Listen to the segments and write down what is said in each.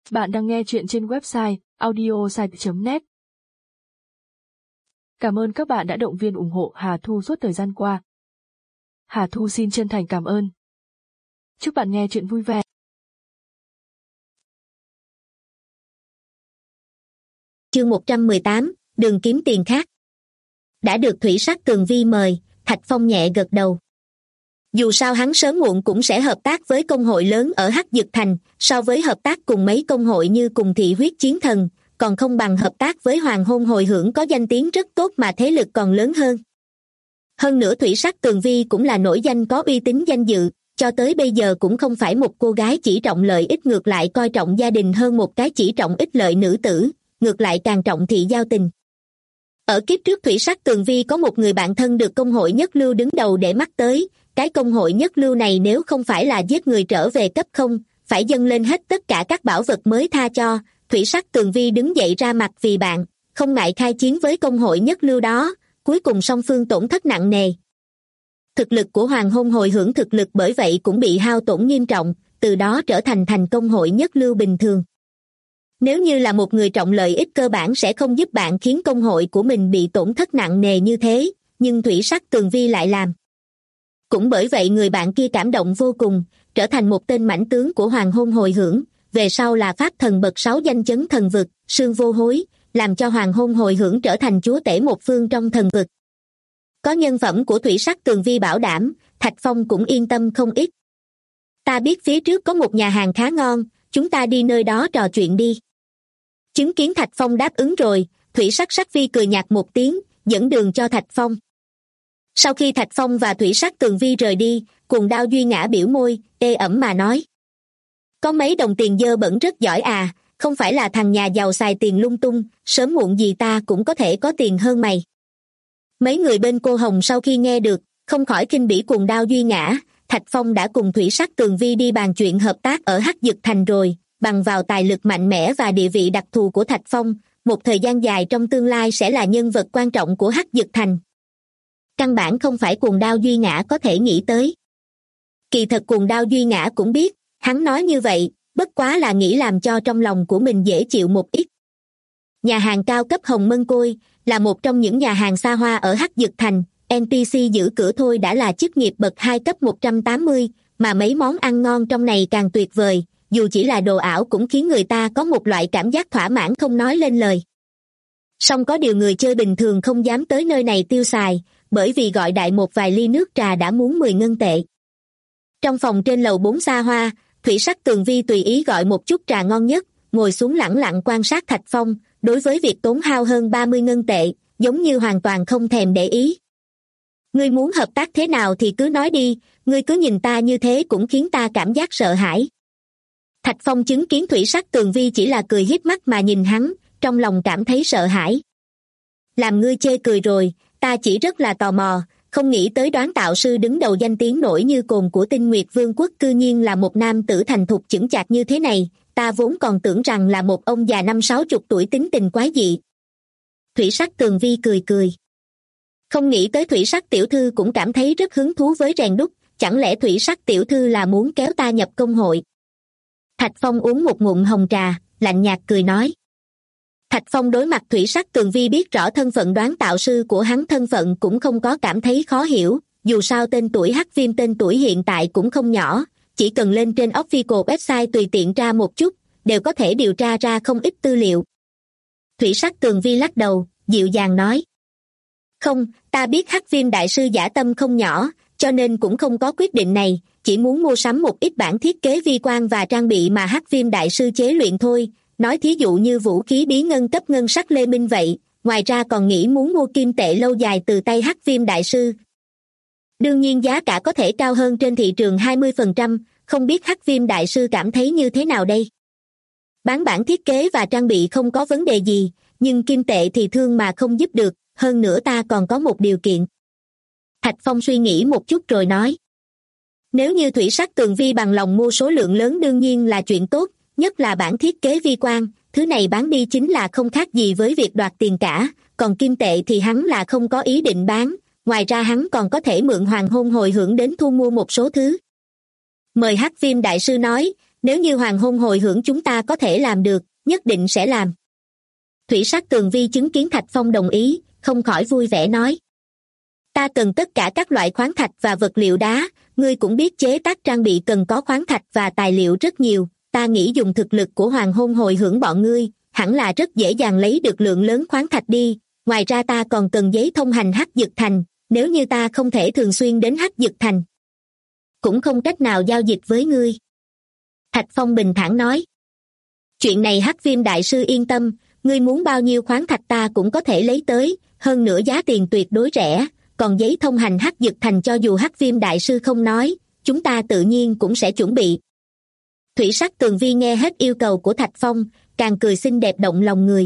Bạn đang nghe chuyện trên website audiosite.net. Cảm ơn các bạn đã động viên ủng hộ Hà Thu suốt thời gian qua. Hà Thu xin chân thành cảm ơn. Chúc bạn nghe chuyện vui vẻ. Chương 118, đừng kiếm tiền khác. Đã được Thủy Sắc Tường Vi mời, Thạch Phong nhẹ gật đầu. Dù sao hắn sớm muộn cũng sẽ hợp tác với công hội lớn ở Hắc Dực Thành, so với hợp tác cùng mấy công hội như cùng Thị Huyết Chiến Thần, còn không bằng hợp tác với Hoàng Hôn Hồi Hưởng có danh tiếng rất tốt mà thế lực còn lớn hơn. Hơn nữa Thủy Sắc Tường Vi cũng là nổi danh có uy tín danh dự, cho tới bây giờ cũng không phải một cô gái chỉ trọng lợi ích, ngược lại coi trọng gia đình hơn một cái chỉ trọng ích lợi nữ tử, ngược lại càng trọng thị giao tình. Ở kiếp trước Thủy Sắc Tường Vi có một người bạn thân được công hội nhất lưu đứng đầu để mắt tới, cái công hội nhất lưu này nếu không phải là giết người trở về cấp không, phải dâng lên hết tất cả các bảo vật mới tha cho. Thủy Sắc Tường Vi đứng dậy ra mặt vì bạn, không ngại khai chiến với công hội nhất lưu đó, cuối cùng song phương tổn thất nặng nề. Thực lực của Hoàng Hôn Hồi Hưởng thực lực bởi vậy cũng bị hao tổn nghiêm trọng, từ đó trở thành công hội nhất lưu bình thường. Nếu như là một người trọng lợi ích cơ bản sẽ không giúp bạn khiến công hội của mình bị tổn thất nặng nề như thế, nhưng Thủy Sắc Tường Vi lại làm. Cũng bởi vậy người bạn kia cảm động vô cùng, trở thành một tên mãnh tướng của Hoàng Hôn Hồi Hưởng, về sau là pháp thần bậc 6 danh chấn thần vực, Sương Vô Hối, làm cho Hoàng Hôn Hồi Hưởng trở thành chúa tể một phương trong thần vực. Có nhân phẩm của Thủy Sắc Tường Vi bảo đảm, Thạch Phong cũng yên tâm không ít. Ta biết phía trước có một nhà hàng khá ngon, chúng ta đi nơi đó trò chuyện đi. Chứng kiến Thạch Phong đáp ứng rồi, Thủy Sắc Vi cười nhạt một tiếng, dẫn đường cho Thạch Phong. Sau khi Thạch Phong và Thủy Sắc Tường Vi rời đi, Cuồng Đao Duy Ngã biểu môi, ê ẩm mà nói. Có mấy đồng tiền dơ bẩn rất giỏi à, không phải là thằng nhà giàu xài tiền lung tung, sớm muộn gì ta cũng có thể có tiền hơn mày. Mấy người bên cô Hồng sau khi nghe được, không khỏi khinh bỉ Cuồng Đao Duy Ngã. Thạch Phong đã cùng Thủy Sắc Tường Vi đi bàn chuyện hợp tác ở Hắc Dực Thành rồi, bằng vào tài lực mạnh mẽ và địa vị đặc thù của Thạch Phong, một thời gian dài trong tương lai sẽ là nhân vật quan trọng của Hắc Dực Thành. Căn bản không phải Cuồng Đao Duy Ngã có thể nghĩ tới. Kỳ thật Cuồng Đao Duy Ngã cũng biết, hắn nói như vậy, bất quá là nghĩ làm cho trong lòng của mình dễ chịu một ít. Nhà hàng cao cấp Hồng Mân Côi là một trong những nhà hàng xa hoa ở Hắc Dực Thành, NPC giữ cửa thôi đã là chức nghiệp bậc 2 cấp 180, mà mấy món ăn ngon trong này càng tuyệt vời, dù chỉ là đồ ảo cũng khiến người ta có một loại cảm giác thỏa mãn không nói lên lời. Song có điều người chơi bình thường không dám tới nơi này tiêu xài, bởi vì gọi đại một vài ly nước trà đã muốn 10 ngân tệ. Trong phòng trên lầu 4 xa hoa, Thủy Sắc Tường Vi tùy ý gọi một chút trà ngon nhất, ngồi xuống lẳng lặng quan sát Thạch Phong, đối với việc tốn hao hơn 30 ngân tệ, giống như hoàn toàn không thèm để ý. Ngươi muốn hợp tác thế nào thì cứ nói đi, ngươi cứ nhìn ta như thế cũng khiến ta cảm giác sợ hãi. Thạch Phong chứng kiến Thủy Sắc Tường Vi chỉ là cười hiếp mắt mà nhìn hắn, trong lòng cảm thấy sợ hãi. Làm ngươi chê cười rồi, ta chỉ rất là tò mò, không nghĩ tới Đoán Tạo Sư đứng đầu danh tiếng nổi như cồn của Tinh Nguyệt Vương quốc cư nhiên là một nam tử thành thục chững chạc như thế này, ta vốn còn tưởng rằng là một ông già 50-60 tuổi tính tình quái dị. Thủy Sắc Tường Vi cười cười. Không nghĩ tới Thủy Sắc tiểu thư cũng cảm thấy rất hứng thú với rèn đúc, chẳng lẽ Thủy Sắc tiểu thư là muốn kéo ta nhập công hội? Thạch Phong uống một ngụm hồng trà, lạnh nhạt cười nói. Thạch Phong đối mặt Thủy Sắc Tường Vi biết rõ thân phận Đoán Tạo Sư của hắn thân phận cũng không có cảm thấy khó hiểu, dù sao tên tuổi Hắc Viêm tên tuổi hiện tại cũng không nhỏ, chỉ cần lên trên official website tùy tiện tra một chút, đều có thể điều tra ra không ít tư liệu. Thủy Sắc Tường Vi lắc đầu, dịu dàng nói. Không, ta biết Hắc Viêm đại sư dã tâm không nhỏ, cho nên cũng không có quyết định này, chỉ muốn mua sắm một ít bản thiết kế vi quan và trang bị mà Hắc Viêm đại sư chế luyện thôi, nói thí dụ như vũ khí bí ngân cấp ngân sắc Lê Minh vậy, ngoài ra còn nghĩ muốn mua kim tệ lâu dài từ tay Hắc Viêm đại sư. Đương nhiên giá cả có thể cao hơn trên thị trường 20%, không biết Hắc Viêm đại sư cảm thấy như thế nào đây? Bán bản thiết kế và trang bị không có vấn đề gì, nhưng kim tệ thì thương mà không giúp được, hơn nữa ta còn có một điều kiện. Thạch Phong suy nghĩ một chút rồi nói. Nếu như Thủy Sắc Tường Vi bằng lòng mua số lượng lớn đương nhiên là chuyện tốt, nhất là bản thiết kế vi quan, thứ này bán đi chính là không khác gì với việc đoạt tiền cả, còn kim tệ thì hắn là không có ý định bán, ngoài ra hắn còn có thể mượn Hoàng Hôn Hồi Hưởng đến thu mua một số thứ. Mời Hắc Viêm đại sư nói, nếu như hoàng hôn hồi hưởng chúng ta có thể làm được, nhất định sẽ làm. Thủy Sắc Tường Vi chứng kiến Thạch Phong đồng ý, không khỏi vui vẻ nói. Ta cần tất cả các loại khoáng thạch và vật liệu đá, ngươi cũng biết chế tác trang bị cần có khoáng thạch và tài liệu rất nhiều, ta nghĩ dùng thực lực của hoàng hôn hồi hưởng bọn ngươi, hẳn là rất dễ dàng lấy được lượng lớn khoáng thạch đi, ngoài ra ta còn cần giấy thông hành Hắc Dực Thành, nếu như ta không thể thường xuyên đến Hắc Dực Thành, cũng không cách nào giao dịch với ngươi. Thạch Phong bình thản nói. Chuyện này Hắc Viêm Đại Sư yên tâm, ngươi muốn bao nhiêu khoáng thạch ta cũng có thể lấy tới, hơn nữa giá tiền tuyệt đối rẻ, còn giấy thông hành Hắc Dực Thành cho dù Hắc Viêm Đại Sư không nói, chúng ta tự nhiên cũng sẽ chuẩn bị. Thủy Sắc Tường Vi nghe hết yêu cầu của Thạch Phong, càng cười xinh đẹp động lòng người.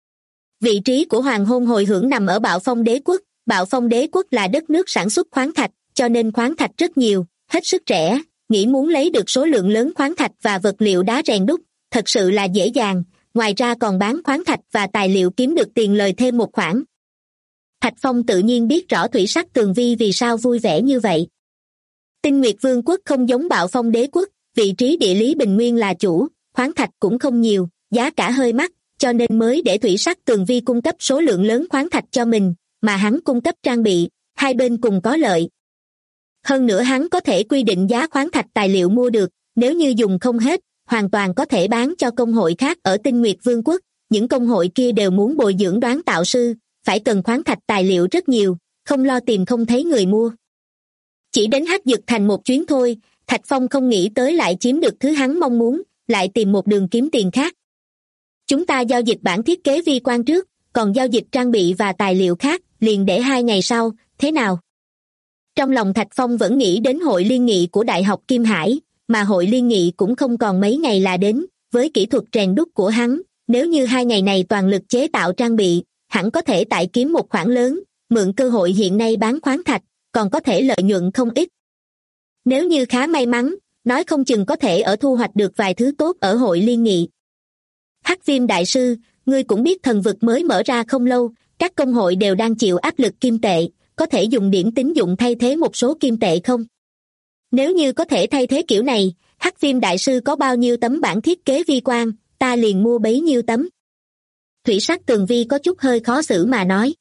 Vị trí của hoàng hôn hồi hưởng nằm ở Bạo Phong Đế Quốc, Bạo Phong Đế Quốc là đất nước sản xuất khoáng thạch, cho nên khoáng thạch rất nhiều, hết sức rẻ, nghĩ muốn lấy được số lượng lớn khoáng thạch và vật liệu đá rèn đúc, thật sự là dễ dàng, ngoài ra còn bán khoáng thạch và tài liệu kiếm được tiền lời thêm một khoản. Thạch Phong tự nhiên biết rõ Thủy Sắc Tường Vi vì sao vui vẻ như vậy. Tinh Nguyệt Vương quốc không giống Bạo Phong Đế Quốc, vị trí địa lý bình nguyên là chủ, khoáng thạch cũng không nhiều, giá cả hơi mắc, cho nên mới để Thủy Sắc Tường Vi cung cấp số lượng lớn khoáng thạch cho mình, mà hắn cung cấp trang bị, hai bên cùng có lợi. Hơn nữa hắn có thể quy định giá khoáng thạch tài liệu mua được, nếu như dùng không hết, hoàn toàn có thể bán cho công hội khác ở Tinh Nguyệt Vương quốc, những công hội kia đều muốn bồi dưỡng đoán tạo sư, phải cần khoáng thạch tài liệu rất nhiều, không lo tìm không thấy người mua. Chỉ đến Hắc Dực Thành một chuyến thôi, Thạch Phong không nghĩ tới lại chiếm được thứ hắn mong muốn, lại tìm một đường kiếm tiền khác. Chúng ta giao dịch bản thiết kế vi quan trước, còn giao dịch trang bị và tài liệu khác, liền để 2 ngày sau, thế nào? Trong lòng Thạch Phong vẫn nghĩ đến hội liên nghị của Đại học Kim Hải, mà hội liên nghị cũng không còn mấy ngày là đến, với kỹ thuật rèn đúc của hắn, nếu như 2 ngày này toàn lực chế tạo trang bị, hẳn có thể tại kiếm một khoản lớn, mượn cơ hội hiện nay bán khoáng thạch, còn có thể lợi nhuận không ít. Nếu như khá may mắn, nói không chừng có thể ở thu hoạch được vài thứ tốt ở hội liên nghị. Hắc Viêm Đại Sư, ngươi cũng biết thần vực mới mở ra không lâu, các công hội đều đang chịu áp lực kim tệ, có thể dùng điểm tín dụng thay thế một số kim tệ không? Nếu như có thể thay thế kiểu này, Hắc Viêm Đại Sư có bao nhiêu tấm bản thiết kế vi quan, ta liền mua bấy nhiêu tấm. Thủy Sắc Tường Vi có chút hơi khó xử mà nói.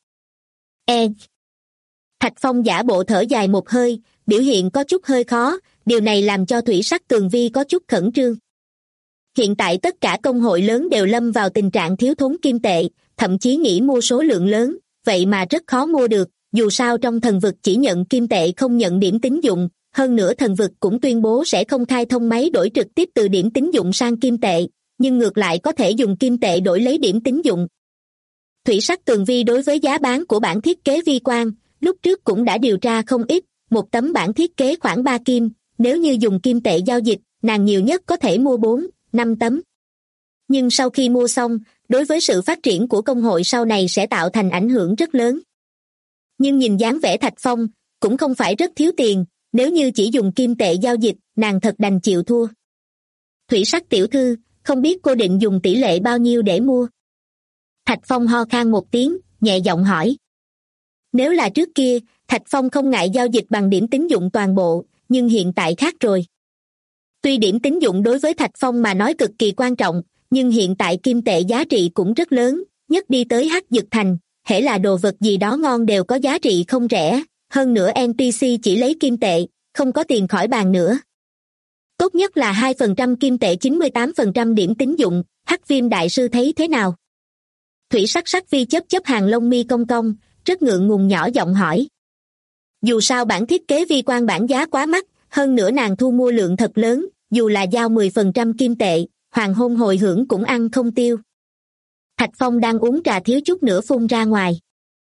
Thạch Phong giả bộ thở dài một hơi, biểu hiện có chút hơi khó, điều này làm cho Thủy Sắc Tường Vi có chút khẩn trương. Hiện tại tất cả công hội lớn đều lâm vào tình trạng thiếu thốn kim tệ, thậm chí nghĩ mua số lượng lớn, vậy mà rất khó mua được, dù sao trong thần vực chỉ nhận kim tệ không nhận điểm tín dụng, hơn nữa thần vực cũng tuyên bố sẽ không khai thông máy đổi trực tiếp từ điểm tín dụng sang kim tệ, nhưng ngược lại có thể dùng kim tệ đổi lấy điểm tín dụng. Thủy Sắc Tường Vi đối với giá bán của bản thiết kế vi quan, lúc trước cũng đã điều tra không ít, một tấm bản thiết kế khoảng 3 kim, nếu như dùng kim tệ giao dịch, nàng nhiều nhất có thể mua 4-5 tấm. Nhưng sau khi mua xong, đối với sự phát triển của công hội sau này sẽ tạo thành ảnh hưởng rất lớn. Nhưng nhìn dáng vẻ Thạch Phong, cũng không phải rất thiếu tiền, nếu như chỉ dùng kim tệ giao dịch, nàng thật đành chịu thua. Thủy Sắc tiểu thư, không biết cô định dùng tỷ lệ bao nhiêu để mua? Thạch Phong ho khan một tiếng, nhẹ giọng hỏi. Nếu là trước kia, Thạch Phong không ngại giao dịch bằng điểm tín dụng toàn bộ, nhưng hiện tại khác rồi. Tuy điểm tín dụng đối với Thạch Phong mà nói cực kỳ quan trọng, nhưng hiện tại kim tệ giá trị cũng rất lớn, nhất đi tới Hắc Dực Thành, hễ là đồ vật gì đó ngon đều có giá trị không rẻ, hơn nữa NPC chỉ lấy kim tệ, không có tiền khỏi bàn nữa. Tốt nhất là 2% kim tệ 98% điểm tín dụng, Hắc Viêm Đại Sư thấy thế nào? Thủy Sắc Vi chớp hàng lông mi cong cong, rất ngượng ngùng nhỏ giọng hỏi. Dù sao bản thiết kế vi quan bản giá quá mắc, hơn nữa nàng thu mua lượng thật lớn, dù là giao 10% kim tệ, hoàng hôn hồi hưởng cũng ăn không tiêu. Thạch Phong đang uống trà thiếu chút nữa phun ra ngoài.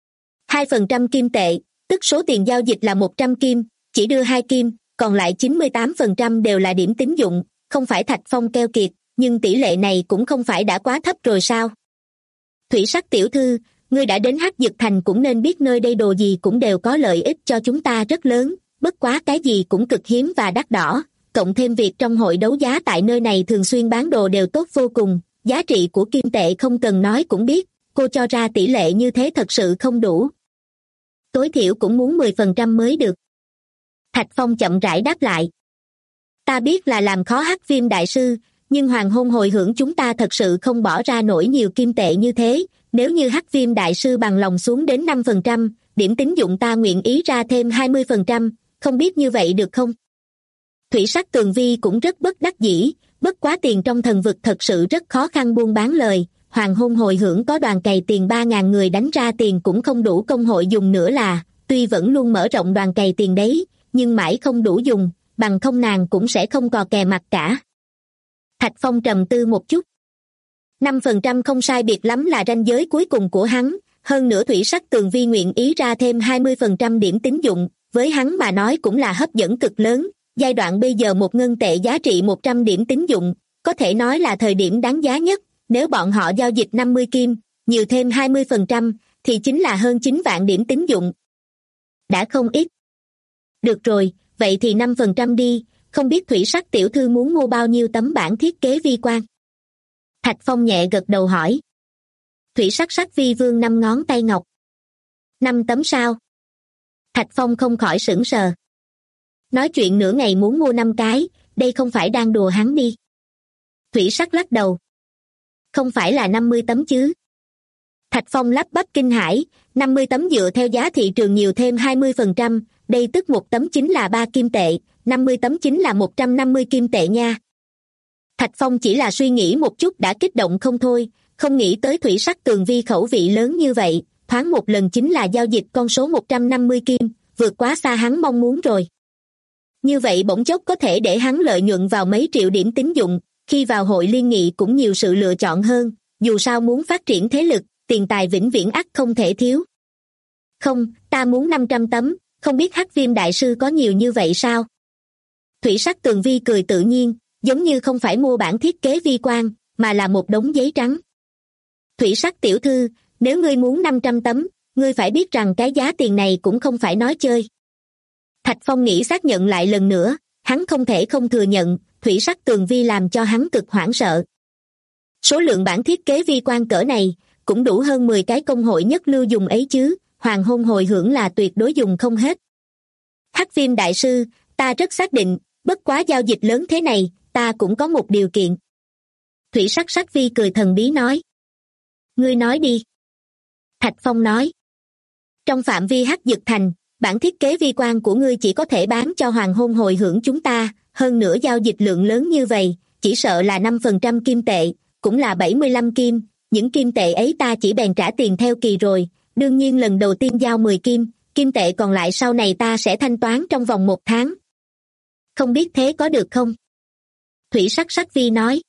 2% kim tệ, tức số tiền giao dịch là 100 kim, chỉ đưa 2 kim, còn lại 98% đều là điểm tín dụng, không phải Thạch Phong keo kiệt, nhưng tỷ lệ này cũng không phải đã quá thấp rồi sao? Thủy Sắc tiểu thư, ngươi đã đến Hắc Dực Thành cũng nên biết nơi đây đồ gì cũng đều có lợi ích cho chúng ta rất lớn, bất quá cái gì cũng cực hiếm và đắt đỏ, cộng thêm việc trong hội đấu giá tại nơi này thường xuyên bán đồ đều tốt vô cùng, giá trị của kim tệ không cần nói cũng biết, cô cho ra tỷ lệ như thế thật sự không đủ. Tối thiểu cũng muốn 10% mới được. Thạch Phong chậm rãi đáp lại. Ta biết là làm khó Hắc Viêm đại sư, nhưng hoàng hôn hồi hưởng chúng ta thật sự không bỏ ra nổi nhiều kim tệ như thế. Nếu như Hắc Viêm đại sư bằng lòng xuống đến 5%, điểm tín dụng ta nguyện ý ra thêm 20%, không biết như vậy được không? Thủy Sắc Tường Vi cũng rất bất đắc dĩ, bất quá tiền trong thần vực thật sự rất khó khăn buôn bán lời. Hoàng hôn hồi hưởng có đoàn cày tiền 3.000 người đánh ra tiền cũng không đủ công hội dùng nữa là, tuy vẫn luôn mở rộng đoàn cày tiền đấy, nhưng mãi không đủ dùng, bằng không nàng cũng sẽ không cò kè mặt cả. Thạch Phong trầm tư một chút. 5% không sai biệt lắm là ranh giới cuối cùng của hắn, hơn nữa Thủy Sắc Tường Vi nguyện ý ra thêm 20% điểm tín dụng, với hắn mà nói cũng là hấp dẫn cực lớn. Giai đoạn bây giờ một ngân tệ giá trị 100 điểm tín dụng, có thể nói là thời điểm đáng giá nhất. Nếu bọn họ giao dịch 50 kim, nhiều thêm 20%, thì chính là hơn 9 vạn điểm tín dụng. Đã không ít. Được rồi, vậy thì 5% đi, không biết Thủy Sắc tiểu thư muốn mua bao nhiêu tấm bản thiết kế vi quan? Thạch Phong nhẹ gật đầu hỏi. Thủy Sắc sắc vi vương 5 ngón tay ngọc. 5 tấm sao? Thạch Phong không khỏi sững sờ. Nói chuyện nửa ngày muốn mua 5 cái, đây không phải đang đùa hắn đi. Thủy Sắc lắc đầu. Không phải là 50 tấm chứ? Thạch Phong lắp bắp kinh hãi, 50 tấm dựa theo giá thị trường nhiều thêm 20%, đây tức một tấm chính là 3 kim tệ, 50 tấm chính là 150 kim tệ nha. Thạch Phong chỉ là suy nghĩ một chút đã kích động không thôi, không nghĩ tới Thủy Sắc Tường Vi khẩu vị lớn như vậy, thoáng một lần chính là giao dịch con số 150 kim, vượt quá xa hắn mong muốn rồi. Như vậy bỗng chốc có thể để hắn lợi nhuận vào mấy triệu điểm tín dụng, khi vào hội liên nghị cũng nhiều sự lựa chọn hơn, dù sao muốn phát triển thế lực, tiền tài vĩnh viễn ắt không thể thiếu. Không, ta muốn 500 tấm, không biết Hắc Viêm đại sư có nhiều như vậy sao? Thủy Sắc Tường Vi cười tự nhiên, giống như không phải mua bản thiết kế vi quan, mà là một đống giấy trắng. Thủy Sắc tiểu thư, nếu ngươi muốn 500 tấm, ngươi phải biết rằng cái giá tiền này cũng không phải nói chơi. Thạch Phong nghĩ xác nhận lại lần nữa, hắn không thể không thừa nhận, Thủy Sắc Tường Vi làm cho hắn cực hoảng sợ. Số lượng bản thiết kế vi quan cỡ này, cũng đủ hơn 10 cái công hội nhất lưu dùng ấy chứ, hoàng hôn hồi hưởng là tuyệt đối dùng không hết. Hắc Viêm đại sư, ta rất xác định, bất quá giao dịch lớn thế này, ta cũng có một điều kiện. Thủy Sắc sắc vi cười thần bí nói. Ngươi nói đi. Thạch Phong nói. Trong phạm vi Hắc Dực Thành, bản thiết kế vi quan của ngươi chỉ có thể bán cho hoàng hôn hồi hưởng chúng ta, hơn nữa giao dịch lượng lớn như vậy, chỉ sợ là 5% kim tệ, cũng là 75 kim, những kim tệ ấy ta chỉ bèn trả tiền theo kỳ rồi, đương nhiên lần đầu tiên giao 10 kim, kim tệ còn lại sau này ta sẽ thanh toán trong vòng 1 tháng. Không biết thế có được không? Thủy Sắc sắc vi nói.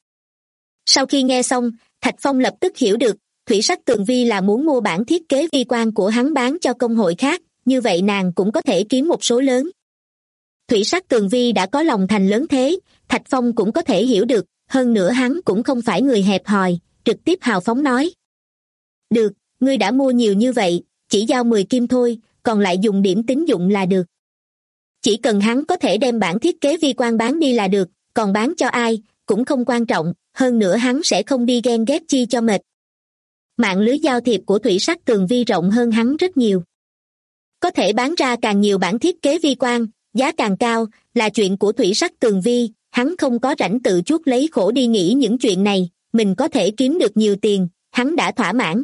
Sau khi nghe xong, Thạch Phong lập tức hiểu được, Thủy Sắc Tường Vi là muốn mua bản thiết kế vi quan của hắn bán cho công hội khác, như vậy nàng cũng có thể kiếm một số lớn. Thủy Sắc Tường Vi đã có lòng thành lớn thế, Thạch Phong cũng có thể hiểu được, hơn nữa hắn cũng không phải người hẹp hòi, trực tiếp hào phóng nói. Được, ngươi đã mua nhiều như vậy, chỉ giao 10 kim thôi, còn lại dùng điểm tín dụng là được. Chỉ cần hắn có thể đem bản thiết kế vi quan bán đi là được, còn bán cho ai, cũng không quan trọng, hơn nữa hắn sẽ không đi ghen ghét chi cho mệt. Mạng lưới giao thiệp của Thủy Sắc Tường Vi rộng hơn hắn rất nhiều. Có thể bán ra càng nhiều bản thiết kế vi quan, giá càng cao, là chuyện của Thủy Sắc Tường Vi, hắn không có rảnh tự chuốc lấy khổ đi nghĩ những chuyện này, mình có thể kiếm được nhiều tiền, hắn đã thỏa mãn.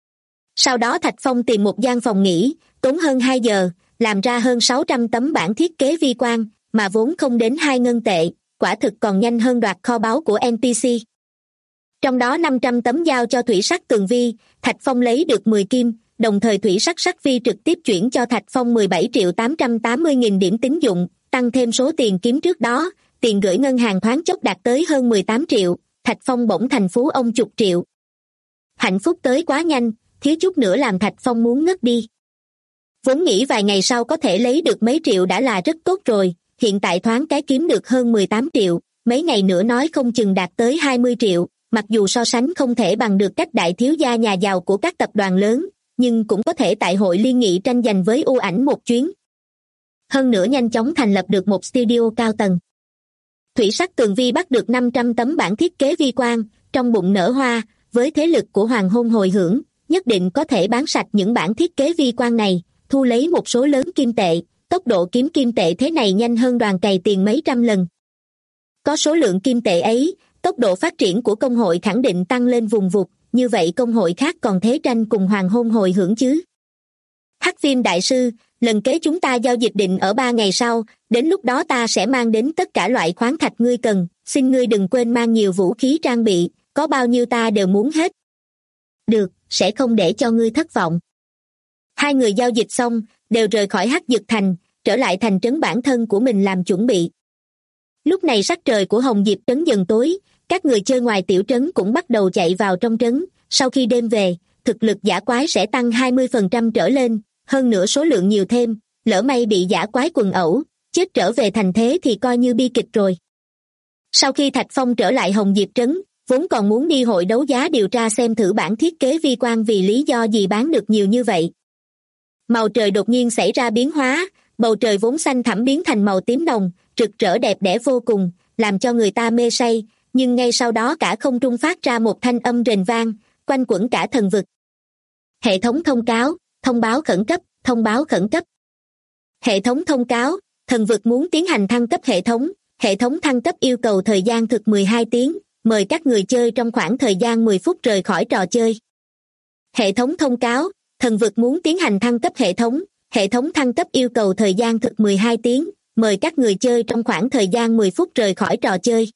Sau đó Thạch Phong tìm một gian phòng nghỉ, tốn hơn 2 giờ, làm ra hơn 600 tấm bản thiết kế vi quan, mà vốn không đến 2 ngân tệ, quả thực còn nhanh hơn đoạt kho báu của NPC. Trong đó 500 tấm giao cho Thủy Sắc Tường Vi, Thạch Phong lấy được 10 kim, đồng thời Thủy Sắc sắc vi trực tiếp chuyển cho Thạch Phong 17.880.000 điểm tín dụng, tăng thêm số tiền kiếm trước đó, tiền gửi ngân hàng thoáng chốc đạt tới hơn 18 triệu, Thạch Phong bỗng thành phú ông chục triệu. Hạnh phúc tới quá nhanh, thiếu chút nữa làm Thạch Phong muốn ngất đi. Vốn nghĩ vài ngày sau có thể lấy được mấy triệu đã là rất tốt rồi, hiện tại thoáng cái kiếm được hơn 18 triệu, mấy ngày nữa nói không chừng đạt tới 20 triệu, mặc dù so sánh không thể bằng được cách đại thiếu gia nhà giàu của các tập đoàn lớn, nhưng cũng có thể tại hội liên nghị tranh giành với U Ảnh một chuyến. Hơn nữa nhanh chóng thành lập được một studio cao tầng. Thủy Sắc Tường Vi bắt được 500 tấm bản thiết kế vi quan, trong bụng nở hoa, với thế lực của hoàng hôn hồi hưởng, nhất định có thể bán sạch những bản thiết kế vi quan này, thu lấy một số lớn kim tệ, tốc độ kiếm kim tệ thế này nhanh hơn đoàn cày tiền mấy trăm lần. Có số lượng kim tệ ấy, tốc độ phát triển của công hội khẳng định tăng lên vùng vụt, như vậy công hội khác còn thế tranh cùng hoàng hôn hồi hưởng chứ. Hắc Viêm đại sư, lần kế chúng ta giao dịch định ở 3 ngày sau, đến lúc đó ta sẽ mang đến tất cả loại khoáng thạch ngươi cần, xin ngươi đừng quên mang nhiều vũ khí trang bị, có bao nhiêu ta đều muốn hết. Được, sẽ không để cho ngươi thất vọng. Hai người giao dịch xong, đều rời khỏi Hắc Dực Thành, trở lại thành trấn bản thân của mình làm chuẩn bị. Lúc này sắc trời của Hồng Diệp trấn dần tối, các người chơi ngoài tiểu trấn cũng bắt đầu chạy vào trong trấn, sau khi đêm về, thực lực dã quái sẽ tăng 20% trở lên, hơn nữa số lượng nhiều thêm, lỡ may bị dã quái quần ẩu, chết trở về thành thế thì coi như bi kịch rồi. Sau khi Thạch Phong trở lại Hồng Diệp trấn, vốn còn muốn đi hội đấu giá điều tra xem thử bản thiết kế vi quan vì lý do gì bán được nhiều như vậy. Màu trời đột nhiên xảy ra biến hóa, bầu trời vốn xanh thẳm biến thành màu tím đồng, rực rỡ đẹp đẽ vô cùng, làm cho người ta mê say, nhưng ngay sau đó cả không trung phát ra một thanh âm rền vang, quanh quẩn cả thần vực. Hệ thống thông cáo, thông báo khẩn cấp, thông báo khẩn cấp. Hệ thống thông cáo, thần vực muốn tiến hành thăng cấp hệ thống thăng cấp yêu cầu thời gian thực 12 tiếng, mời các người chơi trong khoảng thời gian 10 phút rời khỏi trò chơi. Hệ thống thông cáo, thần vực muốn tiến hành thăng cấp hệ thống thăng cấp yêu cầu thời gian thực 12 tiếng, mời các người chơi trong khoảng thời gian 10 phút rời khỏi trò chơi.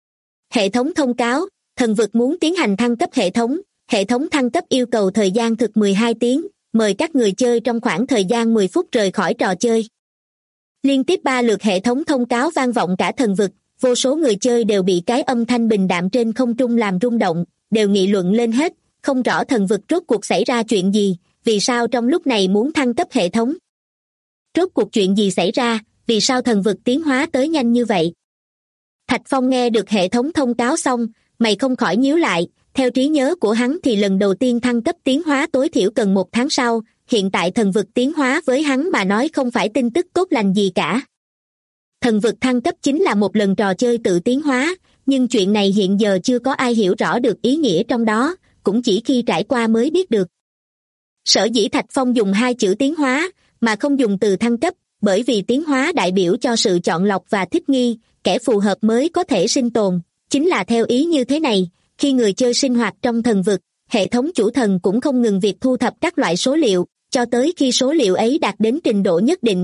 Hệ thống thông cáo, thần vực muốn tiến hành thăng cấp hệ thống thăng cấp yêu cầu thời gian thực 12 tiếng, mời các người chơi trong khoảng thời gian 10 phút rời khỏi trò chơi. Liên tiếp 3 lượt hệ thống thông cáo vang vọng cả thần vực, vô số người chơi đều bị cái âm thanh bình đạm trên không trung làm rung động, đều nghị luận lên hết, không rõ thần vực rốt cuộc xảy ra chuyện gì, vì sao trong lúc này muốn thăng cấp hệ thống. Rốt cuộc chuyện gì xảy ra, vì sao thần vực tiến hóa tới nhanh như vậy? Thạch Phong nghe được hệ thống thông cáo xong, mày không khỏi nhíu lại, theo trí nhớ của hắn thì lần đầu tiên thăng cấp tiến hóa tối thiểu cần 1 tháng sau, hiện tại thần vực tiến hóa với hắn mà nói không phải tin tức tốt lành gì cả. Thần vực thăng cấp chính là một lần trò chơi tự tiến hóa, nhưng chuyện này hiện giờ chưa có ai hiểu rõ được ý nghĩa trong đó, cũng chỉ khi trải qua mới biết được. Sở dĩ Thạch Phong dùng 2 chữ tiến hóa, mà không dùng từ thăng cấp, bởi vì tiến hóa đại biểu cho sự chọn lọc và thích nghi, kẻ phù hợp mới có thể sinh tồn, chính là theo ý như thế này, khi người chơi sinh hoạt trong thần vực, hệ thống chủ thần cũng không ngừng việc thu thập các loại số liệu, cho tới khi số liệu ấy đạt đến trình độ nhất định.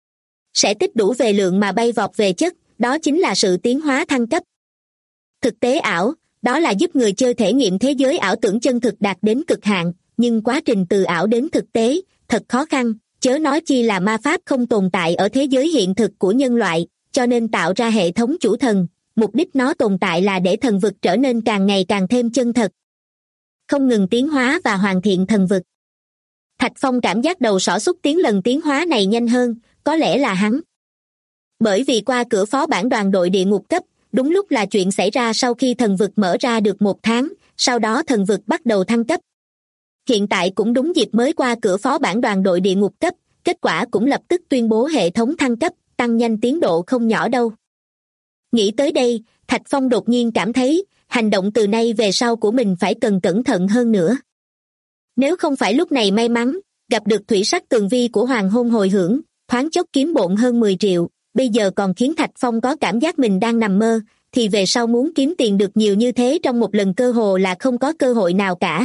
Sẽ tích đủ về lượng mà bay vọt về chất, đó chính là sự tiến hóa thăng cấp. Thực tế ảo, đó là giúp người chơi thể nghiệm thế giới ảo tưởng chân thực đạt đến cực hạn, nhưng quá trình từ ảo đến thực tế, thật khó khăn, chớ nói chi là ma pháp không tồn tại ở thế giới hiện thực của nhân loại, cho nên tạo ra hệ thống chủ thần, mục đích nó tồn tại là để thần vực trở nên càng ngày càng thêm chân thật. Không ngừng tiến hóa và hoàn thiện thần vực. Thạch Phong cảm giác đầu sỏ xúc tiến lần tiến hóa này nhanh hơn, có lẽ là hắn. Bởi vì qua cửa phó bản đoàn đội địa ngục cấp, đúng lúc là chuyện xảy ra sau khi thần vực mở ra được 1 tháng, sau đó thần vực bắt đầu thăng cấp. Hiện tại cũng đúng dịp mới qua cửa phó bản đoàn đội địa ngục cấp, kết quả cũng lập tức tuyên bố hệ thống thăng cấp, tăng nhanh tiến độ không nhỏ đâu. Nghĩ tới đây, Thạch Phong đột nhiên cảm thấy, hành động từ nay về sau của mình phải cần cẩn thận hơn nữa. Nếu không phải lúc này may mắn, gặp được thủy sắc tường vi của hoàng hôn hồi hưởng, thoáng chốc kiếm bộn hơn 10 triệu, bây giờ còn khiến Thạch Phong có cảm giác mình đang nằm mơ, thì về sau muốn kiếm tiền được nhiều như thế trong một lần cơ hồ là không có cơ hội nào cả.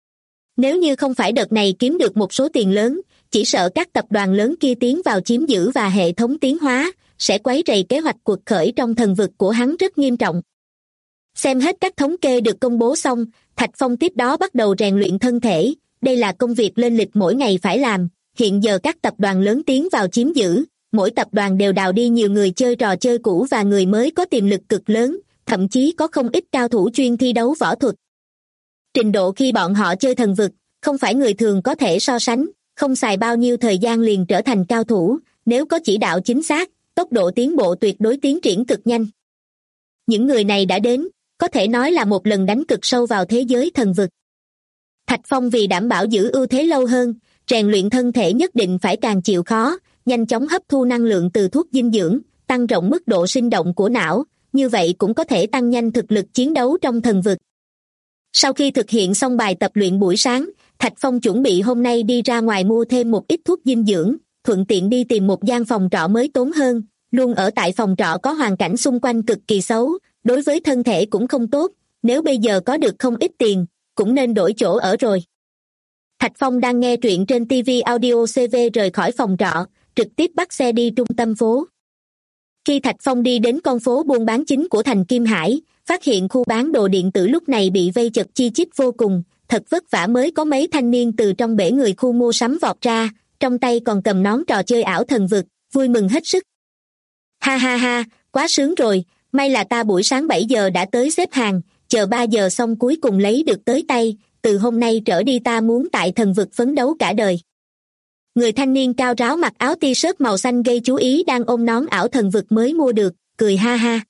Nếu như không phải đợt này kiếm được một số tiền lớn, chỉ sợ các tập đoàn lớn kia tiến vào chiếm giữ và hệ thống tiến hóa, sẽ quấy rầy kế hoạch cuộc khởi trong thần vực của hắn rất nghiêm trọng. Xem hết các thống kê được công bố xong, Thạch Phong tiếp đó bắt đầu rèn luyện thân thể, đây là công việc lên lịch mỗi ngày phải làm, hiện giờ các tập đoàn lớn tiến vào chiếm giữ, mỗi tập đoàn đều đào đi nhiều người chơi trò chơi cũ và người mới có tiềm lực cực lớn, thậm chí có không ít cao thủ chuyên thi đấu võ thuật. Trình độ khi bọn họ chơi thần vực, không phải người thường có thể so sánh, không xài bao nhiêu thời gian liền trở thành cao thủ, nếu có chỉ đạo chính xác, tốc độ tiến bộ tuyệt đối tiến triển cực nhanh. Những người này đã đến, có thể nói là một lần đánh cực sâu vào thế giới thần vực. Thạch Phong vì đảm bảo giữ ưu thế lâu hơn, rèn luyện thân thể nhất định phải càng chịu khó, nhanh chóng hấp thu năng lượng từ thuốc dinh dưỡng, tăng rộng mức độ sinh động của não, như vậy cũng có thể tăng nhanh thực lực chiến đấu trong thần vực. Sau khi thực hiện xong bài tập luyện buổi sáng, Thạch Phong chuẩn bị hôm nay đi ra ngoài mua thêm một ít thuốc dinh dưỡng, thuận tiện đi tìm một gian phòng trọ mới tốn hơn, luôn ở tại phòng trọ có hoàn cảnh xung quanh cực kỳ xấu, đối với thân thể cũng không tốt, nếu bây giờ có được không ít tiền, cũng nên đổi chỗ ở rồi. Thạch Phong đang nghe truyện trên TV Audio CV rời khỏi phòng trọ, trực tiếp bắt xe đi trung tâm phố. Khi Thạch Phong đi đến con phố buôn bán chính của thành Kim Hải, phát hiện khu bán đồ điện tử lúc này bị vây chật chi chít vô cùng, thật vất vả mới có mấy thanh niên từ trong bể người khu mua sắm vọt ra, trong tay còn cầm nón trò chơi ảo thần vực, vui mừng hết sức. Ha ha ha, quá sướng rồi, may là ta buổi sáng 7 giờ đã tới xếp hàng, chờ 3 giờ xong cuối cùng lấy được tới tay, từ hôm nay trở đi ta muốn tại thần vực phấn đấu cả đời. Người thanh niên cao ráo mặc áo t-shirt màu xanh gây chú ý đang ôm nón ảo thần vực mới mua được, cười ha ha.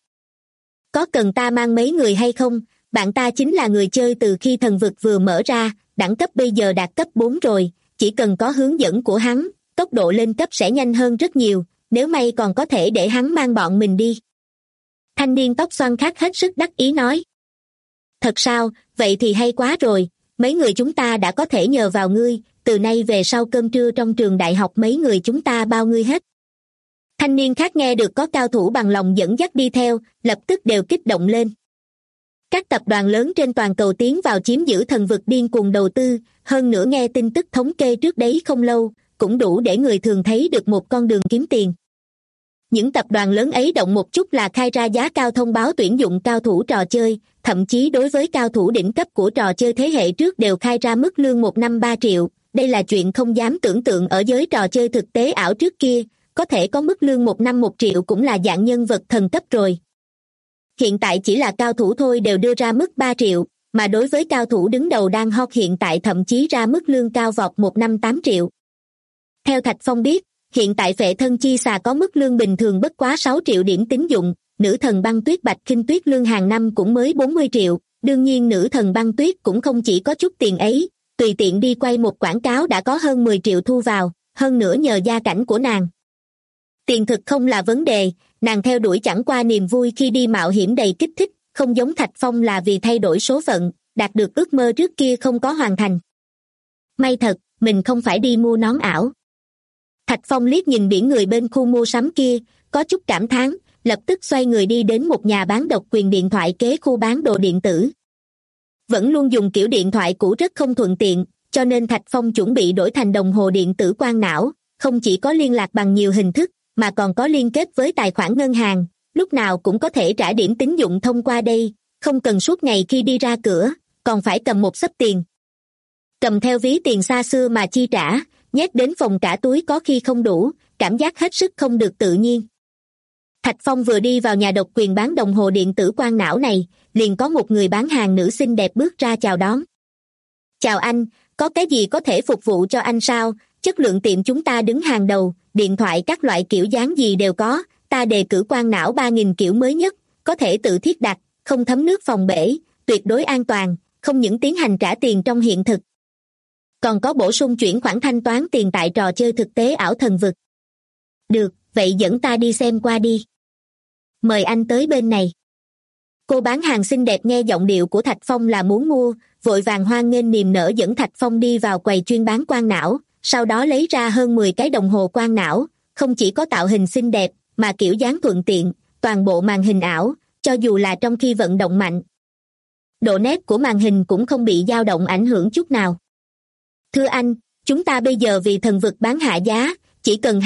Có cần ta mang mấy người hay không? Bạn ta chính là người chơi từ khi thần vực vừa mở ra, đẳng cấp bây giờ đạt cấp 4 rồi, chỉ cần có hướng dẫn của hắn, tốc độ lên cấp sẽ nhanh hơn rất nhiều, nếu may còn có thể để hắn mang bọn mình đi. Thanh niên tóc xoăn khác hết sức đắc ý nói. Thật sao, vậy thì hay quá rồi, mấy người chúng ta đã có thể nhờ vào ngươi, từ nay về sau cơm trưa trong trường đại học mấy người chúng ta bao ngươi hết. Thanh niên khác nghe được có cao thủ bằng lòng dẫn dắt đi theo, lập tức đều kích động lên. Các tập đoàn lớn trên toàn cầu tiến vào chiếm giữ thần vực điên cuồng đầu tư, hơn nữa nghe tin tức thống kê trước đấy không lâu, cũng đủ để người thường thấy được một con đường kiếm tiền. Những tập đoàn lớn ấy động một chút là khai ra giá cao thông báo tuyển dụng cao thủ trò chơi, thậm chí đối với cao thủ đỉnh cấp của trò chơi thế hệ trước đều khai ra mức lương 1 năm 3 triệu, đây là chuyện không dám tưởng tượng ở giới trò chơi thực tế ảo trước kia, có thể có mức lương 1 năm 1 triệu cũng là dạng nhân vật thần cấp rồi. Hiện tại chỉ là cao thủ thôi đều đưa ra mức 3 triệu, mà đối với cao thủ đứng đầu đang hot hiện tại thậm chí ra mức lương cao vọt 1 năm 8 triệu. Theo Thạch Phong biết, hiện tại Phệ Thân Chi Xà có mức lương bình thường bất quá 6 triệu điểm tín dụng, nữ thần băng tuyết Bạch Khinh Tuyết lương hàng năm cũng mới 40 triệu, đương nhiên nữ thần băng tuyết cũng không chỉ có chút tiền ấy, tùy tiện đi quay một quảng cáo đã có hơn 10 triệu thu vào, hơn nữa nhờ gia cảnh của nàng. Tiền thực không là vấn đề, nàng theo đuổi chẳng qua niềm vui khi đi mạo hiểm đầy kích thích, không giống Thạch Phong là vì thay đổi số phận, đạt được ước mơ trước kia không có hoàn thành. May thật, mình không phải đi mua nón ảo. Thạch Phong liếc nhìn biển người bên khu mua sắm kia, có chút cảm thán, lập tức xoay người đi đến một nhà bán độc quyền điện thoại kế khu bán đồ điện tử. Vẫn luôn dùng kiểu điện thoại cũ rất không thuận tiện, cho nên Thạch Phong chuẩn bị đổi thành đồng hồ điện tử quang não, không chỉ có liên lạc bằng nhiều hình thức, mà còn có liên kết với tài khoản ngân hàng, lúc nào cũng có thể trả điểm tín dụng thông qua đây, không cần suốt ngày khi đi ra cửa, còn phải cầm một xấp tiền. Cầm theo ví tiền xa xưa mà chi trả, nhét đến phòng cả túi có khi không đủ, cảm giác hết sức không được tự nhiên. Thạch Phong vừa đi vào nhà độc quyền bán đồng hồ điện tử quang não này, liền có một người bán hàng nữ xinh đẹp bước ra chào đón. Chào anh, có cái gì có thể phục vụ cho anh sao? Chất lượng tiệm chúng ta đứng hàng đầu, điện thoại các loại kiểu dáng gì đều có, ta đề cử quang não 3.000 kiểu mới nhất, có thể tự thiết đặt, không thấm nước phòng bể, tuyệt đối an toàn, không những tiến hành trả tiền trong hiện thực. Còn có bổ sung chuyển khoản thanh toán tiền tại trò chơi thực tế ảo thần vực. Được, vậy dẫn ta đi xem qua đi. Mời anh tới bên này. Cô bán hàng xinh đẹp nghe giọng điệu của Thạch Phong là muốn mua, vội vàng hoan nghênh niềm nở dẫn Thạch Phong đi vào quầy chuyên bán quang não, sau đó lấy ra hơn 10 cái đồng hồ quang não, không chỉ có tạo hình xinh đẹp, mà kiểu dáng thuận tiện, toàn bộ màn hình ảo, cho dù là trong khi vận động mạnh. Độ nét của màn hình cũng không bị dao động ảnh hưởng chút nào. Thưa anh, chúng ta bây giờ vì thần vực bán hạ giá, chỉ cần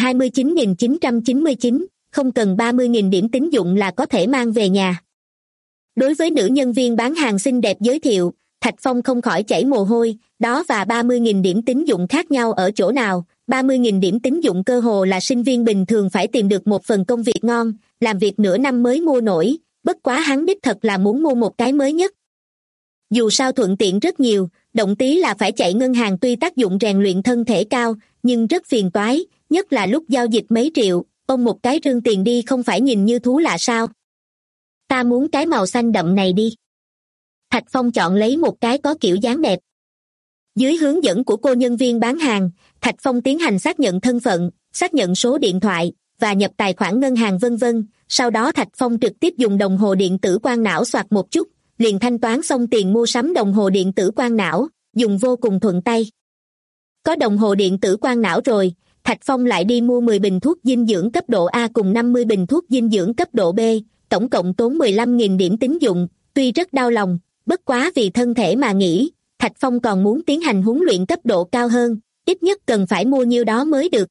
29.999, không cần 30.000 điểm tín dụng là có thể mang về nhà. Đối với nữ nhân viên bán hàng xinh đẹp giới thiệu, Thạch Phong không khỏi chảy mồ hôi, đó và 30.000 điểm tín dụng khác nhau ở chỗ nào, 30.000 điểm tín dụng cơ hồ là sinh viên bình thường phải tìm được một phần công việc ngon, làm việc nửa năm mới mua nổi, bất quá hắn đích thật là muốn mua một cái mới nhất. Dù sao thuận tiện rất nhiều, động tí là phải chạy ngân hàng tuy tác dụng rèn luyện thân thể cao, nhưng rất phiền toái, nhất là lúc giao dịch mấy triệu, ôm một cái rương tiền đi không phải nhìn như thú lạ sao. Ta muốn cái màu xanh đậm này đi. Thạch Phong chọn lấy một cái có kiểu dáng đẹp. Dưới hướng dẫn của cô nhân viên bán hàng, Thạch Phong tiến hành xác nhận thân phận, xác nhận số điện thoại, và nhập tài khoản ngân hàng vân vân. Sau đó Thạch Phong trực tiếp dùng đồng hồ điện tử quang não soạt một chút, liền thanh toán xong tiền mua sắm đồng hồ điện tử quang não, dùng vô cùng thuận tay. Có đồng hồ điện tử quang não rồi, Thạch Phong lại đi mua 10 bình thuốc dinh dưỡng cấp độ A cùng 50 bình thuốc dinh dưỡng cấp độ B, tổng cộng tốn 15.000 điểm tín dụng, tuy rất đau lòng, bất quá vì thân thể mà nghĩ, Thạch Phong còn muốn tiến hành huấn luyện cấp độ cao hơn, ít nhất cần phải mua nhiêu đó mới được.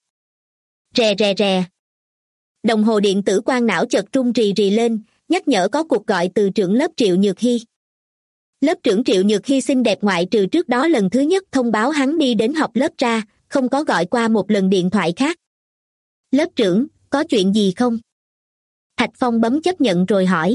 Rè rè rè. Đồng hồ điện tử quang não chợt rung rì rì lên, nhắc nhở có cuộc gọi từ trưởng lớp Triệu Nhược Hy. Lớp trưởng Triệu Nhược Hy xinh đẹp ngoại trừ trước đó lần thứ nhất thông báo hắn đi đến họp lớp ra, không có gọi qua một lần điện thoại khác. Lớp trưởng, có chuyện gì không? Thạch Phong bấm chấp nhận rồi hỏi.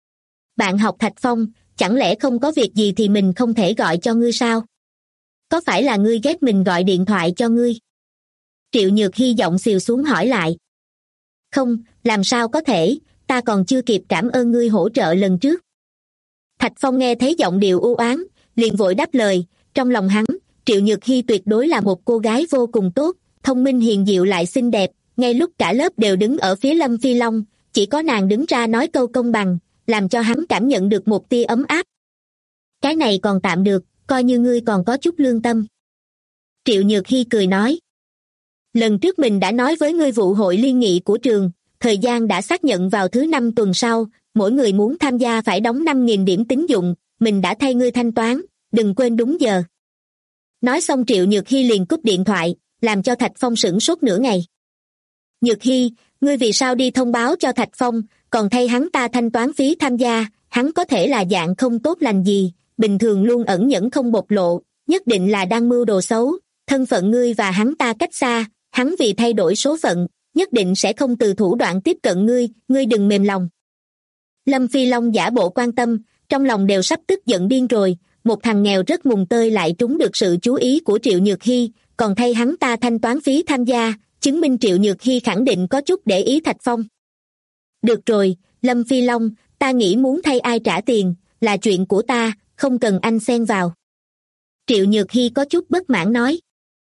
Bạn học Thạch Phong, chẳng lẽ không có việc gì thì mình không thể gọi cho ngươi sao? Có phải là ngươi ghét mình gọi điện thoại cho ngươi? Triệu Nhược Hy giọng xìu xuống hỏi lại. Không, làm sao có thể, ta còn chưa kịp cảm ơn ngươi hỗ trợ lần trước. Thạch Phong nghe thấy giọng điệu u oán, liền vội đáp lời, trong lòng hắn, Triệu Nhược Hy tuyệt đối là một cô gái vô cùng tốt, thông minh hiền diệu lại xinh đẹp, ngay lúc cả lớp đều đứng ở phía Lâm Phi Long, chỉ có nàng đứng ra nói câu công bằng, làm cho hắn cảm nhận được một tia ấm áp. Cái này còn tạm được, coi như ngươi còn có chút lương tâm. Triệu Nhược Hy cười nói. Lần trước mình đã nói với ngươi vụ hội liên nghị của trường, thời gian đã xác nhận vào thứ 5 tuần sau, mỗi người muốn tham gia phải đóng 5.000 điểm tín dụng, mình đã thay ngươi thanh toán, đừng quên đúng giờ. Nói xong Triệu Nhược Hy liền cúp điện thoại, làm cho Thạch Phong sửng sốt nửa ngày. Nhược Hy, ngươi vì sao đi thông báo cho Thạch Phong, còn thay hắn ta thanh toán phí tham gia, hắn có thể là dạng không tốt lành gì, bình thường luôn ẩn nhẫn không bộc lộ, nhất định là đang mưu đồ xấu, thân phận ngươi và hắn ta cách xa, hắn vì thay đổi số phận, nhất định sẽ không từ thủ đoạn tiếp cận ngươi, ngươi đừng mềm lòng. Lâm Phi Long giả bộ quan tâm, trong lòng đều sắp tức giận điên rồi, một thằng nghèo rất mùng tơi lại trúng được sự chú ý của Triệu Nhược Hy, còn thay hắn ta thanh toán phí tham gia, chứng minh Triệu Nhược Hy khẳng định có chút để ý Thạch Phong. Được rồi, Lâm Phi Long, ta nghĩ muốn thay ai trả tiền, là chuyện của ta, không cần anh xen vào. Triệu Nhược Hy có chút bất mãn nói.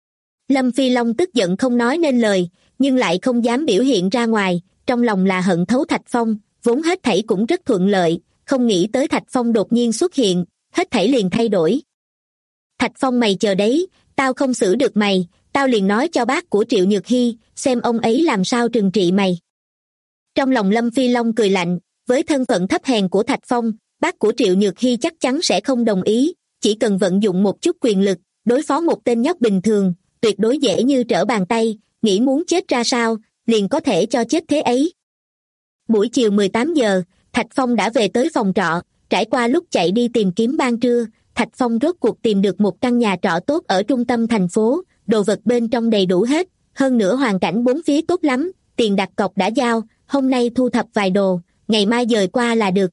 Lâm Phi Long tức giận không nói nên lời, nhưng lại không dám biểu hiện ra ngoài, trong lòng là hận thấu Thạch Phong, vốn hết thảy cũng rất thuận lợi, không nghĩ tới Thạch Phong đột nhiên xuất hiện, hết thảy liền thay đổi. Thạch Phong mày chờ đấy, tao không xử được mày, tao liền nói cho bác của Triệu Nhược Hy, xem ông ấy làm sao trừng trị mày. Trong lòng Lâm Phi Long cười lạnh, với thân phận thấp hèn của Thạch Phong, bác của Triệu Nhược Hy chắc chắn sẽ không đồng ý, chỉ cần vận dụng một chút quyền lực, đối phó một tên nhóc bình thường, tuyệt đối dễ như trở bàn tay, nghĩ muốn chết ra sao, liền có thể cho chết thế ấy. Buổi chiều 18 giờ, Thạch Phong đã về tới phòng trọ, trải qua lúc chạy đi tìm kiếm ban trưa, Thạch Phong rốt cuộc tìm được một căn nhà trọ tốt ở trung tâm thành phố, đồ vật bên trong đầy đủ hết, hơn nữa hoàn cảnh bốn phía tốt lắm, tiền đặt cọc đã giao, hôm nay thu thập vài đồ, ngày mai dời qua là được.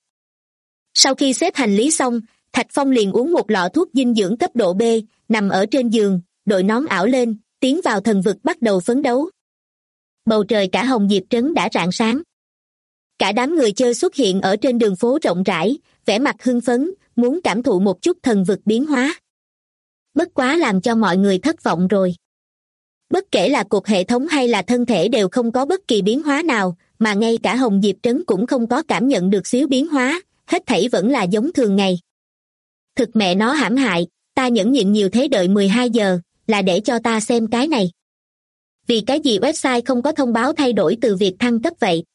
Sau khi xếp hành lý xong, Thạch Phong liền uống một lọ thuốc dinh dưỡng cấp độ B, nằm ở trên giường, đội nón ảo lên, tiến vào thần vực bắt đầu phấn đấu. Bầu trời cả Hồng Diệp trấn đã rạng sáng. Cả đám người chơi xuất hiện ở trên đường phố rộng rãi, vẻ mặt hưng phấn, muốn cảm thụ một chút thần vực biến hóa. Bất quá làm cho mọi người thất vọng rồi. Bất kể là cột hệ thống hay là thân thể đều không có bất kỳ biến hóa nào, mà ngay cả Hồng Diệp trấn cũng không có cảm nhận được xíu biến hóa, hết thảy vẫn là giống thường ngày. Thực mẹ nó hãm hại, ta nhẫn nhịn nhiều thế đợi 12 giờ, là để cho ta xem cái này. Vì cái gì website không có thông báo thay đổi từ việc thăng cấp vậy?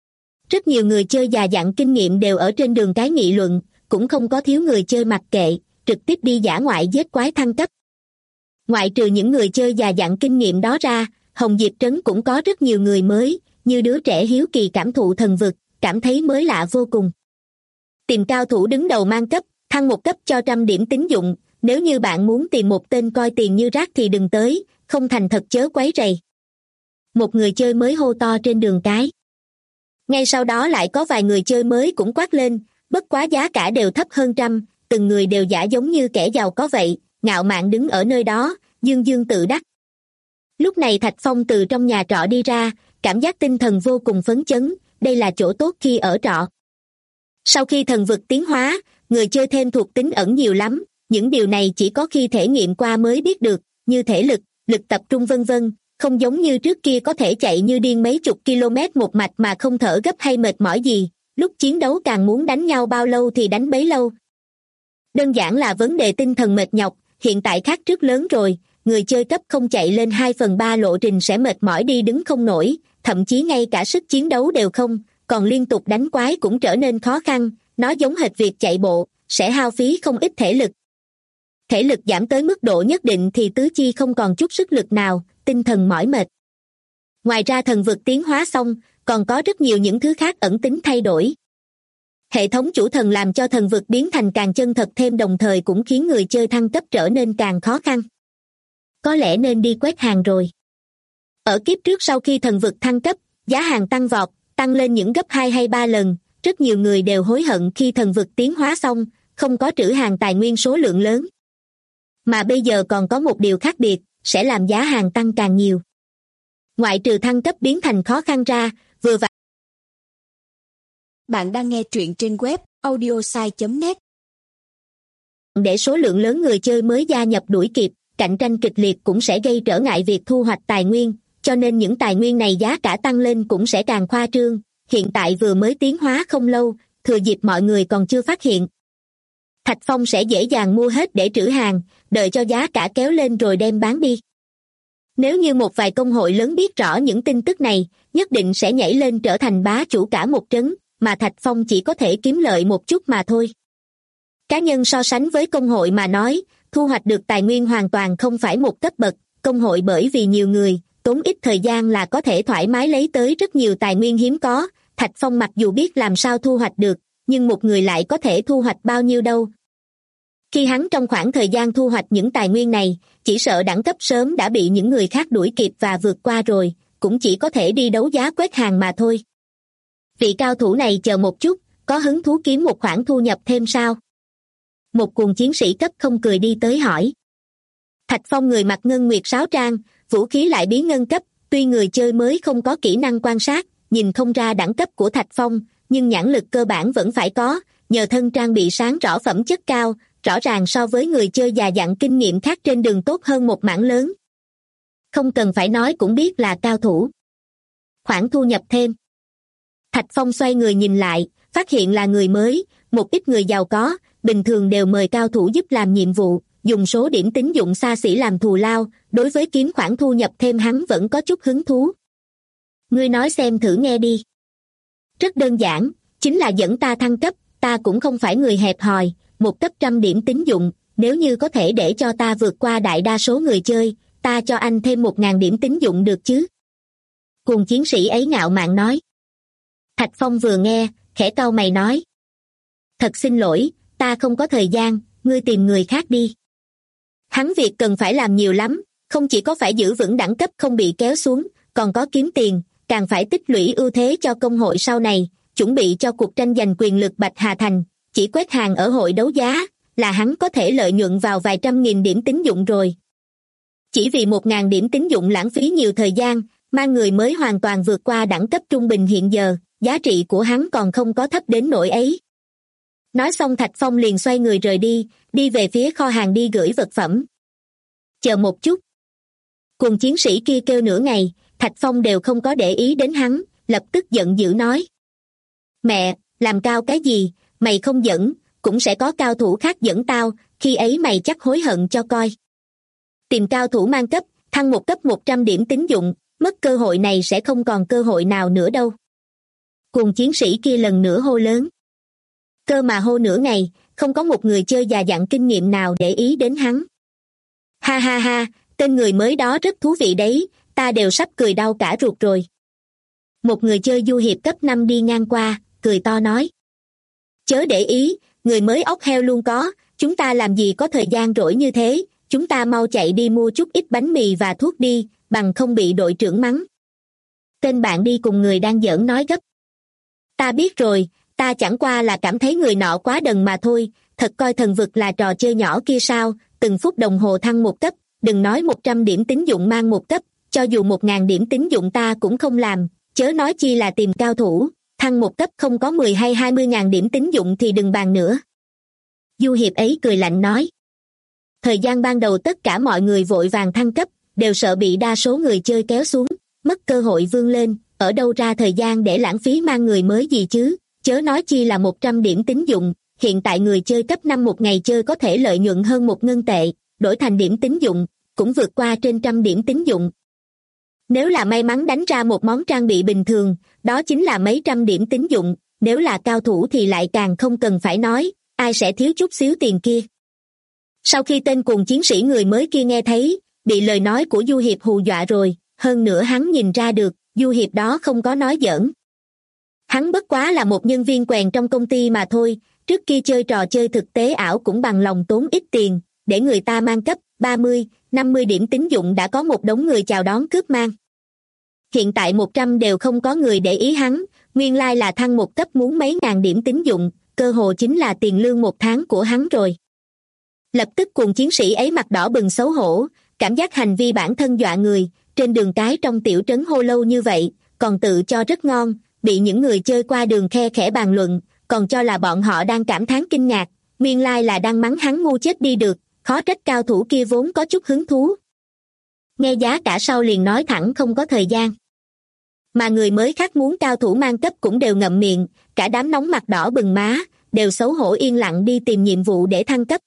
Rất nhiều người chơi già dặn kinh nghiệm đều ở trên đường cái nghị luận, cũng không có thiếu người chơi mặc kệ, trực tiếp đi dã ngoại giết quái thăng cấp. Ngoại trừ những người chơi già dặn kinh nghiệm đó ra, Hồng Diệp trấn cũng có rất nhiều người mới, như đứa trẻ hiếu kỳ cảm thụ thần vực, cảm thấy mới lạ vô cùng. Tìm cao thủ đứng đầu mang cấp, thăng một cấp cho 100 điểm tín dụng, nếu như bạn muốn tìm một tên coi tiền như rác thì đừng tới, không thành thật chớ quấy rầy. Một người chơi mới hô to trên đường cái. Ngay sau đó lại có vài người chơi mới cũng quát lên, bất quá giá cả đều thấp hơn 100, từng người đều giả giống như kẻ giàu có vậy, ngạo mạn đứng ở nơi đó, dương dương tự đắc. Lúc này Thạch Phong từ trong nhà trọ đi ra, cảm giác tinh thần vô cùng phấn chấn, đây là chỗ tốt khi ở trọ. Sau khi thần vực tiến hóa, người chơi thêm thuộc tính ẩn nhiều lắm, những điều này chỉ có khi thể nghiệm qua mới biết được, như thể lực, lực tập trung vân vân, không giống như trước kia có thể chạy như điên mấy chục km một mạch mà không thở gấp hay mệt mỏi gì, lúc chiến đấu càng muốn đánh nhau bao lâu thì đánh bấy lâu. Đơn giản là vấn đề tinh thần mệt nhọc, hiện tại khác trước lớn rồi, người chơi cấp không chạy lên 2/3 lộ trình sẽ mệt mỏi đi đứng không nổi, thậm chí ngay cả sức chiến đấu đều không, còn liên tục đánh quái cũng trở nên khó khăn, nó giống hệt việc chạy bộ, sẽ hao phí không ít thể lực. Thể lực giảm tới mức độ nhất định thì tứ chi không còn chút sức lực nào, tinh thần mỏi mệt. Ngoài ra thần vực tiến hóa xong, còn có rất nhiều những thứ khác ẩn tính thay đổi. Hệ thống chủ thần làm cho thần vực biến thành càng chân thật thêm, đồng thời cũng khiến người chơi thăng cấp trở nên càng khó khăn. Có lẽ nên đi quét hàng rồi. Ở kiếp trước sau khi thần vực thăng cấp, giá hàng tăng vọt, tăng lên những gấp 2 hay 3 lần, rất nhiều người đều hối hận khi thần vực tiến hóa xong, không có trữ hàng tài nguyên số lượng lớn. Mà bây giờ còn có một điều khác biệt, sẽ làm giá hàng tăng càng nhiều. Ngoại trừ thăng cấp biến thành khó khăn ra, vừa vặn. Bạn đang nghe truyện trên web audiosai.net. Để số lượng lớn người chơi mới gia nhập đuổi kịp, cạnh tranh kịch liệt cũng sẽ gây trở ngại việc thu hoạch tài nguyên, cho nên những tài nguyên này giá cả tăng lên cũng sẽ càng khoa trương. Hiện tại vừa mới tiến hóa không lâu, thừa dịp mọi người còn chưa phát hiện. Thạch Phong sẽ dễ dàng mua hết để trữ hàng, đợi cho giá cả kéo lên rồi đem bán đi. Nếu như một vài công hội lớn biết rõ những tin tức này, nhất định sẽ nhảy lên trở thành bá chủ cả một trấn, mà Thạch Phong chỉ có thể kiếm lợi một chút mà thôi. Cá nhân so sánh với công hội mà nói, thu hoạch được tài nguyên hoàn toàn không phải một cấp bậc, công hội bởi vì nhiều người, tốn ít thời gian là có thể thoải mái lấy tới rất nhiều tài nguyên hiếm có. Thạch Phong mặc dù biết làm sao thu hoạch được, nhưng một người lại có thể thu hoạch bao nhiêu đâu. Khi hắn trong khoảng thời gian thu hoạch những tài nguyên này, chỉ sợ đẳng cấp sớm đã bị những người khác đuổi kịp và vượt qua rồi, cũng chỉ có thể đi đấu giá quét hàng mà thôi. Vị cao thủ này chờ một chút, có hứng thú kiếm một khoản thu nhập thêm sao? Một cuồng chiến sĩ cấp không cười đi tới hỏi. Thạch Phong người mặc ngân nguyệt sáo trang, vũ khí lại bí ngân cấp, tuy người chơi mới không có kỹ năng quan sát, nhìn không ra đẳng cấp của Thạch Phong, nhưng nhãn lực cơ bản vẫn phải có, nhờ thân trang bị sáng rõ phẩm chất cao, rõ ràng so với người chơi già dặn kinh nghiệm khác trên đường tốt hơn một mảng lớn. Không cần phải nói cũng biết là cao thủ. Khoản thu nhập thêm. Thạch Phong xoay người nhìn lại, phát hiện là người mới, một ít người giàu có, bình thường đều mời cao thủ giúp làm nhiệm vụ, dùng số điểm tín dụng xa xỉ làm thù lao, đối với kiếm khoản thu nhập thêm hắn vẫn có chút hứng thú. Ngươi nói xem thử nghe đi. Rất đơn giản, chính là dẫn ta thăng cấp, ta cũng không phải người hẹp hòi, một cấp 100 điểm tín dụng, nếu như có thể để cho ta vượt qua đại đa số người chơi, ta cho anh thêm 1000 điểm tín dụng được chứ? Cuồng chiến sĩ ấy ngạo mạn nói. Thạch Phong vừa nghe, khẽ cau mày nói. Thật xin lỗi, ta không có thời gian, ngươi tìm người khác đi. Hắn việc cần phải làm nhiều lắm, không chỉ có phải giữ vững đẳng cấp không bị kéo xuống, còn có kiếm tiền, càng phải tích lũy ưu thế cho công hội sau này, chuẩn bị cho cuộc tranh giành quyền lực Bạch Hà Thành, chỉ quét hàng ở hội đấu giá, là hắn có thể lợi nhuận vào vài trăm nghìn điểm tín dụng rồi. Chỉ vì 1000 điểm tín dụng lãng phí nhiều thời gian, mang người mới hoàn toàn vượt qua đẳng cấp trung bình hiện giờ, giá trị của hắn còn không có thấp đến nỗi ấy. Nói xong Thạch Phong liền xoay người rời đi, đi về phía kho hàng đi gửi vật phẩm. Chờ một chút. Cùng chiến sĩ kia kêu nửa ngày, Thạch Phong đều không có để ý đến hắn, lập tức giận dữ nói. Mẹ, làm cao cái gì, mày không dẫn, cũng sẽ có cao thủ khác dẫn tao, khi ấy mày chắc hối hận cho coi. Tìm cao thủ mang cấp, thăng một cấp 100 điểm tín dụng, mất cơ hội này sẽ không còn cơ hội nào nữa đâu. Cùng chiến sĩ kia lần nữa hô lớn. Cơ mà hô nửa ngày, không có một người chơi già dặn kinh nghiệm nào để ý đến hắn. Ha ha ha, tên người mới đó rất thú vị đấy, ta đều sắp cười đau cả ruột rồi. Một người chơi du hiệp cấp 5 đi ngang qua, cười to nói. Chớ để ý, người mới ốc heo luôn có, chúng ta làm gì có thời gian rỗi như thế, chúng ta mau chạy đi mua chút ít bánh mì và thuốc đi, bằng không bị đội trưởng mắng. Tên bạn đi cùng người đang giỡn nói gấp. Ta biết rồi, ta chẳng qua là cảm thấy người nọ quá đần mà thôi, thật coi thần vực là trò chơi nhỏ kia sao, từng phút đồng hồ thăng một cấp, đừng nói 100 điểm tín dụng mang một cấp, cho dù 1000 điểm tín dụng ta cũng không làm, chớ nói chi là tìm cao thủ, thăng một cấp không có 10 hay 20.000 điểm tín dụng thì đừng bàn nữa. Du hiệp ấy cười lạnh nói. Thời gian ban đầu tất cả mọi người vội vàng thăng cấp, đều sợ bị đa số người chơi kéo xuống, mất cơ hội vươn lên, ở đâu ra thời gian để lãng phí mang người mới gì chứ, chớ nói chi là 100 điểm tín dụng, hiện tại người chơi cấp 5 một ngày chơi có thể lợi nhuận hơn 1 ngân tệ, đổi thành điểm tín dụng, cũng vượt qua trên 100 điểm tín dụng. Nếu là may mắn đánh ra một món trang bị bình thường, đó chính là mấy trăm điểm tín dụng, nếu là cao thủ thì lại càng không cần phải nói, ai sẽ thiếu chút xíu tiền kia. Sau khi tên cuồng chiến sĩ người mới kia nghe thấy, bị lời nói của Du Hiệp hù dọa rồi, hơn nữa hắn nhìn ra được, Du Hiệp đó không có nói giỡn. Hắn bất quá là một nhân viên quèn trong công ty mà thôi, trước kia chơi trò chơi thực tế ảo cũng bằng lòng tốn ít tiền, để người ta mang cấp 30, 50 điểm tín dụng đã có một đống người chào đón cướp mang. Hiện tại 100 đều không có người để ý hắn, nguyên lai là thăng một cấp muốn mấy ngàn điểm tín dụng, cơ hồ chính là tiền lương một tháng của hắn rồi. Lập tức cuồng chiến sĩ ấy mặt đỏ bừng xấu hổ, cảm giác hành vi bản thân dọa người, trên đường cái trong tiểu trấn hô lâu như vậy, còn tự cho rất ngon, bị những người chơi qua đường khe khẽ bàn luận, còn cho là bọn họ đang cảm thán kinh ngạc, nguyên lai là đang mắng hắn ngu chết đi được, khó trách cao thủ kia vốn có chút hứng thú. Nghe giá cả sau liền nói thẳng không có thời gian. Mà người mới khác muốn cao thủ mang cấp cũng đều ngậm miệng, cả đám nóng mặt đỏ bừng má, đều xấu hổ yên lặng đi tìm nhiệm vụ để thăng cấp.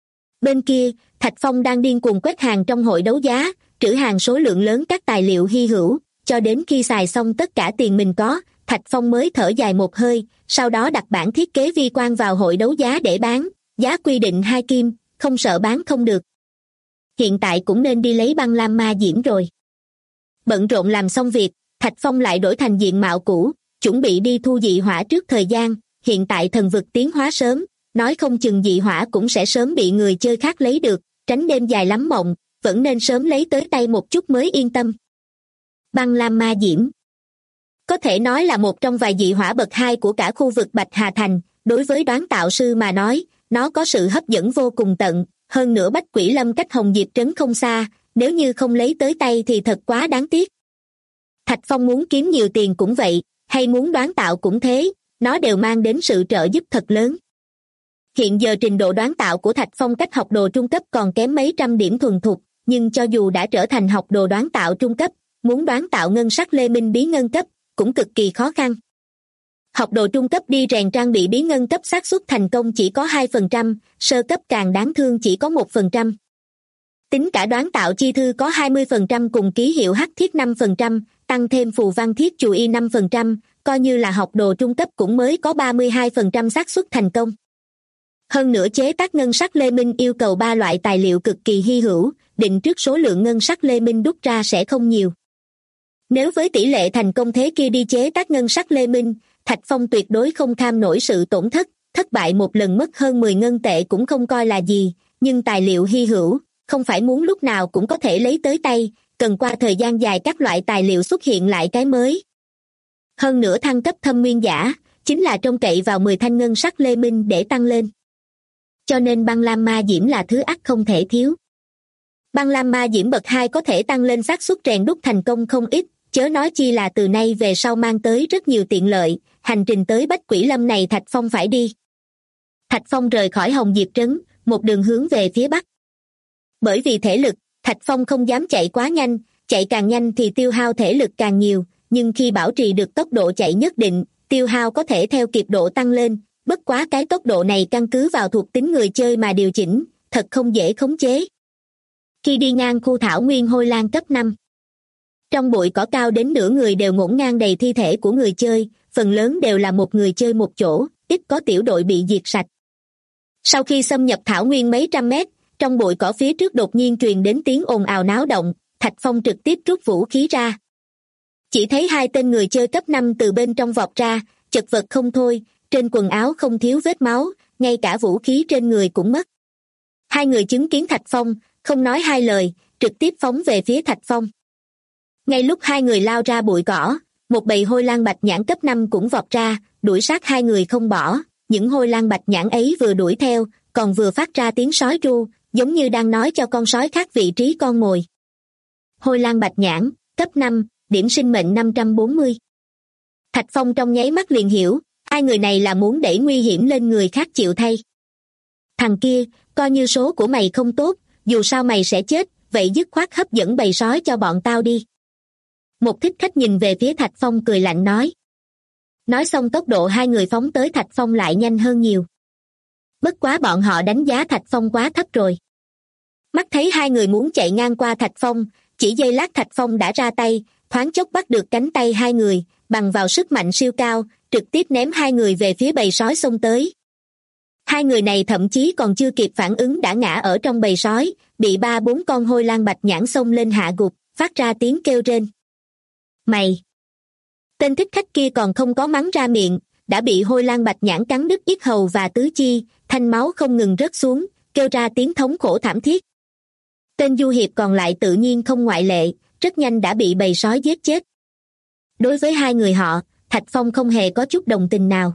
Bên kia, Thạch Phong đang điên cuồng quét hàng trong hội đấu giá, trữ hàng số lượng lớn các tài liệu hy hữu, cho đến khi xài xong tất cả tiền mình có, Thạch Phong mới thở dài một hơi, sau đó đặt bản thiết kế vi quan vào hội đấu giá để bán, giá quy định 2 kim, không sợ bán không được. Hiện tại cũng nên đi lấy băng lam ma diễm rồi. Bận rộn làm xong việc, Thạch Phong lại đổi thành diện mạo cũ, chuẩn bị đi thu dị hỏa trước thời gian, hiện tại thần vực tiến hóa sớm, nói không chừng dị hỏa cũng sẽ sớm bị người chơi khác lấy được, tránh đêm dài lắm mộng, vẫn nên sớm lấy tới tay một chút mới yên tâm. Băng lam ma diễm có thể nói là một trong vài dị hỏa bậc 2 của cả khu vực Bạch Hà Thành, đối với đoán tạo sư mà nói, nó có sự hấp dẫn vô cùng tận, hơn nữa Bách Quỷ Lâm cách Hồng Diệp Trấn không xa, nếu như không lấy tới tay thì thật quá đáng tiếc. Thạch Phong muốn kiếm nhiều tiền cũng vậy, hay muốn đoán tạo cũng thế, nó đều mang đến sự trợ giúp thật lớn. Hiện giờ trình độ đoán tạo của Thạch Phong cách học đồ trung cấp còn kém mấy trăm điểm thuần thục, nhưng cho dù đã trở thành học đồ đoán tạo trung cấp, muốn đoán tạo ngân sắc lê minh bí ngân cấp, cũng cực kỳ khó khăn. Học đồ trung cấp đi rèn trang bị bí ngân cấp xác suất thành công chỉ có 2%, sơ cấp càng đáng thương chỉ có 1%. Tính cả đoán tạo chi thư có 20% cùng ký hiệu hắc thiết 5%, tăng thêm phù văn thiết chù y 5%, coi như là học đồ trung cấp cũng mới có 32% xác suất thành công. Hơn nữa chế tác ngân sắc lê minh yêu cầu 3 loại tài liệu cực kỳ hy hữu, định trước số lượng ngân sắc lê minh đúc ra sẽ không nhiều. Nếu với tỷ lệ thành công thế kia đi chế tác ngân sắc lê minh, Thạch Phong tuyệt đối không kham nổi sự tổn thất, thất bại một lần mất hơn 10 ngân tệ cũng không coi là gì, nhưng tài liệu hy hữu, không phải muốn lúc nào cũng có thể lấy tới tay, cần qua thời gian dài các loại tài liệu xuất hiện lại cái mới. Hơn nữa thăng cấp thâm nguyên giả, chính là trông cậy vào 10 thanh ngân sắc lê minh để tăng lên. Cho nên băng lam ma diễm là thứ ắt không thể thiếu. Băng lam ma diễm bậc 2 có thể tăng lên xác suất rèn đúc thành công không ít, chớ nói chi là từ nay về sau mang tới rất nhiều tiện lợi, hành trình tới Bách Quỷ Lâm này Thạch Phong phải đi. Thạch Phong rời khỏi Hồng Diệp Trấn, một đường hướng về phía bắc. Bởi vì thể lực, Thạch Phong không dám chạy quá nhanh, chạy càng nhanh thì tiêu hao thể lực càng nhiều, nhưng khi bảo trì được tốc độ chạy nhất định, tiêu hao có thể theo kịp độ tăng lên, bất quá cái tốc độ này căn cứ vào thuộc tính người chơi mà điều chỉnh, thật không dễ khống chế. Khi đi ngang khu thảo nguyên hôi lang cấp 5, trong bụi cỏ cao đến nửa người đều ngổn ngang đầy thi thể của người chơi, phần lớn đều là một người chơi một chỗ, ít có tiểu đội bị diệt sạch. Sau khi xâm nhập thảo nguyên mấy trăm mét, trong bụi cỏ phía trước đột nhiên truyền đến tiếng ồn ào náo động, Thạch Phong trực tiếp rút vũ khí ra. Chỉ thấy 2 tên người chơi cấp 5 từ bên trong vọt ra, chật vật không thôi, trên quần áo không thiếu vết máu, ngay cả vũ khí trên người cũng mất. 2 người chứng kiến Thạch Phong, không nói hai lời, trực tiếp phóng về phía Thạch Phong. Ngay lúc 2 người lao ra bụi cỏ, một bầy hôi lang bạch nhãn cấp 5 cũng vọt ra, đuổi sát 2 người không bỏ, những hôi lang bạch nhãn ấy vừa đuổi theo, còn vừa phát ra tiếng sói tru, giống như đang nói cho con sói khác vị trí con mồi. Hôi lang bạch nhãn, cấp 5, điểm sinh mệnh 540. Thạch Phong trong nháy mắt liền hiểu, 2 người này là muốn đẩy nguy hiểm lên người khác chịu thay. Thằng kia, coi như số của mày không tốt, dù sao mày sẽ chết, vậy dứt khoát hấp dẫn bầy sói cho bọn tao đi. Một thích khách nhìn về phía Thạch Phong cười lạnh nói. Nói xong tốc độ 2 người phóng tới Thạch Phong lại nhanh hơn nhiều. Bất quá bọn họ đánh giá Thạch Phong quá thấp rồi. Mắt thấy hai người muốn chạy ngang qua Thạch Phong, chỉ giây lát Thạch Phong đã ra tay, thoáng chốc bắt được cánh tay hai người, bằng vào sức mạnh siêu cao, trực tiếp ném hai người về phía bầy sói xông tới. Hai người này thậm chí còn chưa kịp phản ứng đã ngã ở trong bầy sói, bị 3-4 con hôi lang bạch nhãn xông lên hạ gục, phát ra tiếng kêu rên. Mày! Tên thích khách kia còn không có mắng ra miệng, đã bị hôi lang bạch nhãn cắn đứt yết hầu và tứ chi, thanh máu không ngừng rớt xuống, kêu ra tiếng thống khổ thảm thiết. Tên du hiệp còn lại tự nhiên không ngoại lệ, rất nhanh đã bị bầy sói giết chết. Đối với hai người họ, Thạch Phong không hề có chút đồng tình nào.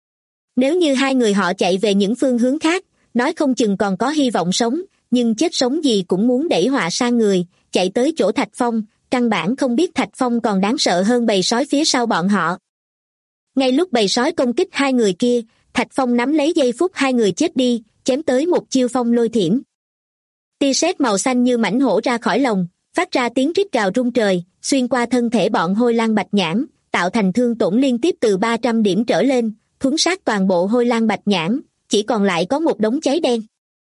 Nếu như hai người họ chạy về những phương hướng khác, nói không chừng còn có hy vọng sống, nhưng chết sống gì cũng muốn đẩy họa sang người, chạy tới chỗ Thạch Phong, căn bản không biết Thạch Phong còn đáng sợ hơn bầy sói phía sau bọn họ. Ngay lúc bầy sói công kích hai người kia, Thạch Phong nắm lấy giây phút hai người chết đi, chém tới một chiêu phong lôi thiểm. Tia sét màu xanh như mãnh hổ ra khỏi lồng, phát ra tiếng rít gào rung trời, xuyên qua thân thể bọn hôi lang bạch nhãn, tạo thành thương tổn liên tiếp từ 300 điểm trở lên, thuấn sát toàn bộ hôi lang bạch nhãn, chỉ còn lại có một đống cháy đen.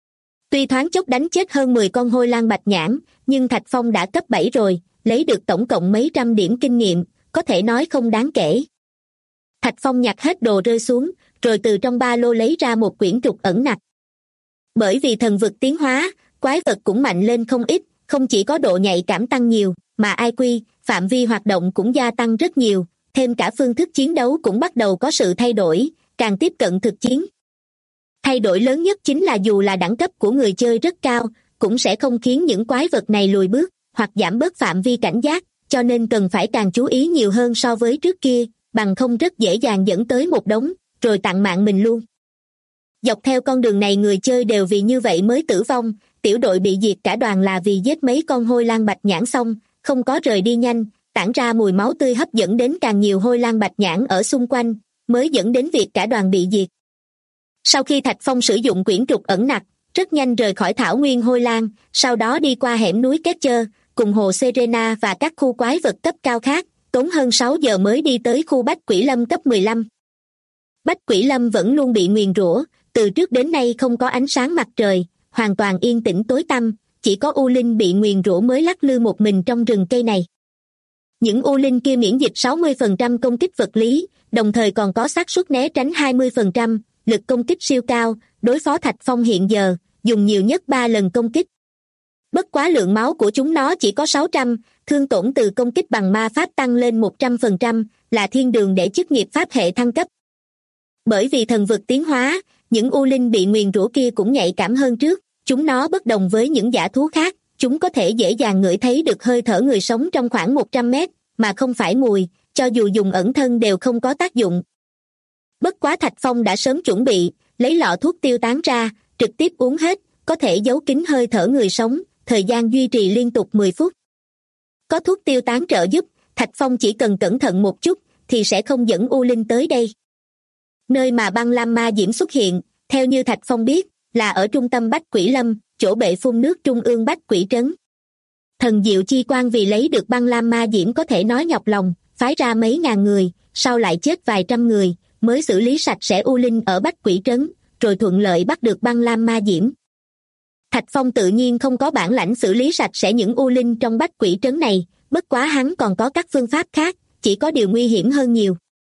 Tuy thoáng chốc đánh chết hơn 10 con hôi lang bạch nhãn, nhưng Thạch Phong đã cấp 7 rồi, lấy được tổng cộng mấy trăm điểm kinh nghiệm, có thể nói không đáng kể. Thạch Phong nhặt hết đồ rơi xuống, rồi từ trong ba lô lấy ra một quyển trục ẩn nặc. Bởi vì thần vực tiến hóa, quái vật cũng mạnh lên không ít, không chỉ có độ nhạy cảm tăng nhiều, mà IQ, phạm vi hoạt động cũng gia tăng rất nhiều, thêm cả phương thức chiến đấu cũng bắt đầu có sự thay đổi, càng tiếp cận thực chiến. Thay đổi lớn nhất chính là dù là đẳng cấp của người chơi rất cao, cũng sẽ không khiến những quái vật này lùi bước, hoặc giảm bớt phạm vi cảnh giác, cho nên cần phải càng chú ý nhiều hơn so với trước kia, bằng không rất dễ dàng dẫn tới một đống, rồi tặng mạng mình luôn. Dọc theo con đường này người chơi đều vì như vậy mới tử vong, tiểu đội bị diệt cả đoàn là vì giết mấy con hôi lang bạch nhãn xong, không có rời đi nhanh, tản ra mùi máu tươi hấp dẫn đến càng nhiều hôi lang bạch nhãn ở xung quanh, mới dẫn đến việc cả đoàn bị diệt. Sau khi Thạch Phong sử dụng quyển trục ẩn nặc, rất nhanh rời khỏi thảo nguyên hôi lang, sau đó đi qua hẻm núi Ketcher, cùng hồ Serena và các khu quái vật cấp cao khác, tốn hơn 6 giờ mới đi tới khu Bách Quỷ Lâm cấp 15. Bách Quỷ Lâm vẫn luôn bị nguyền rủa, từ trước đến nay không có ánh sáng mặt trời, hoàn toàn yên tĩnh tối tăm, chỉ có U Linh bị nguyền rủa mới lắc lư một mình trong rừng cây này. Những U Linh kia miễn dịch 60% công kích vật lý, đồng thời còn có xác suất né tránh 20%, lực công kích siêu cao, đối phó Thạch Phong hiện giờ, dùng nhiều nhất 3 lần công kích. Bất quá lượng máu của chúng nó chỉ có 600, thương tổn từ công kích bằng ma pháp tăng lên 100%, là thiên đường để chức nghiệp pháp hệ thăng cấp. Bởi vì thần vực tiến hóa, những U Linh bị nguyền rủa kia cũng nhạy cảm hơn trước, chúng nó bất đồng với những dã thú khác, chúng có thể dễ dàng ngửi thấy được hơi thở người sống trong khoảng 100 mét, mà không phải mùi, cho dù dùng ẩn thân đều không có tác dụng. Bất quá Thạch Phong đã sớm chuẩn bị, lấy lọ thuốc tiêu tán ra, trực tiếp uống hết, có thể giấu kín hơi thở người sống, thời gian duy trì liên tục 10 phút. Có thuốc tiêu tán trợ giúp, Thạch Phong chỉ cần cẩn thận một chút, thì sẽ không dẫn U Linh tới đây. Nơi mà băng lam ma diễm xuất hiện, theo như Thạch Phong biết, là ở trung tâm Bách Quỷ Lâm, chỗ bệ phun nước trung ương Bách Quỷ Trấn. Thần Diệu Chi Quan vì lấy được băng lam ma diễm có thể nói nhọc lòng, phái ra mấy ngàn người, sau lại chết vài trăm người, mới xử lý sạch sẽ U Linh ở Bách Quỷ Trấn, rồi thuận lợi bắt được băng lam ma diễm. Thạch Phong tự nhiên không có bản lãnh xử lý sạch sẽ những U Linh trong Bách Quỷ Trấn này, bất quá hắn còn có các phương pháp khác, chỉ có điều nguy hiểm hơn nhiều.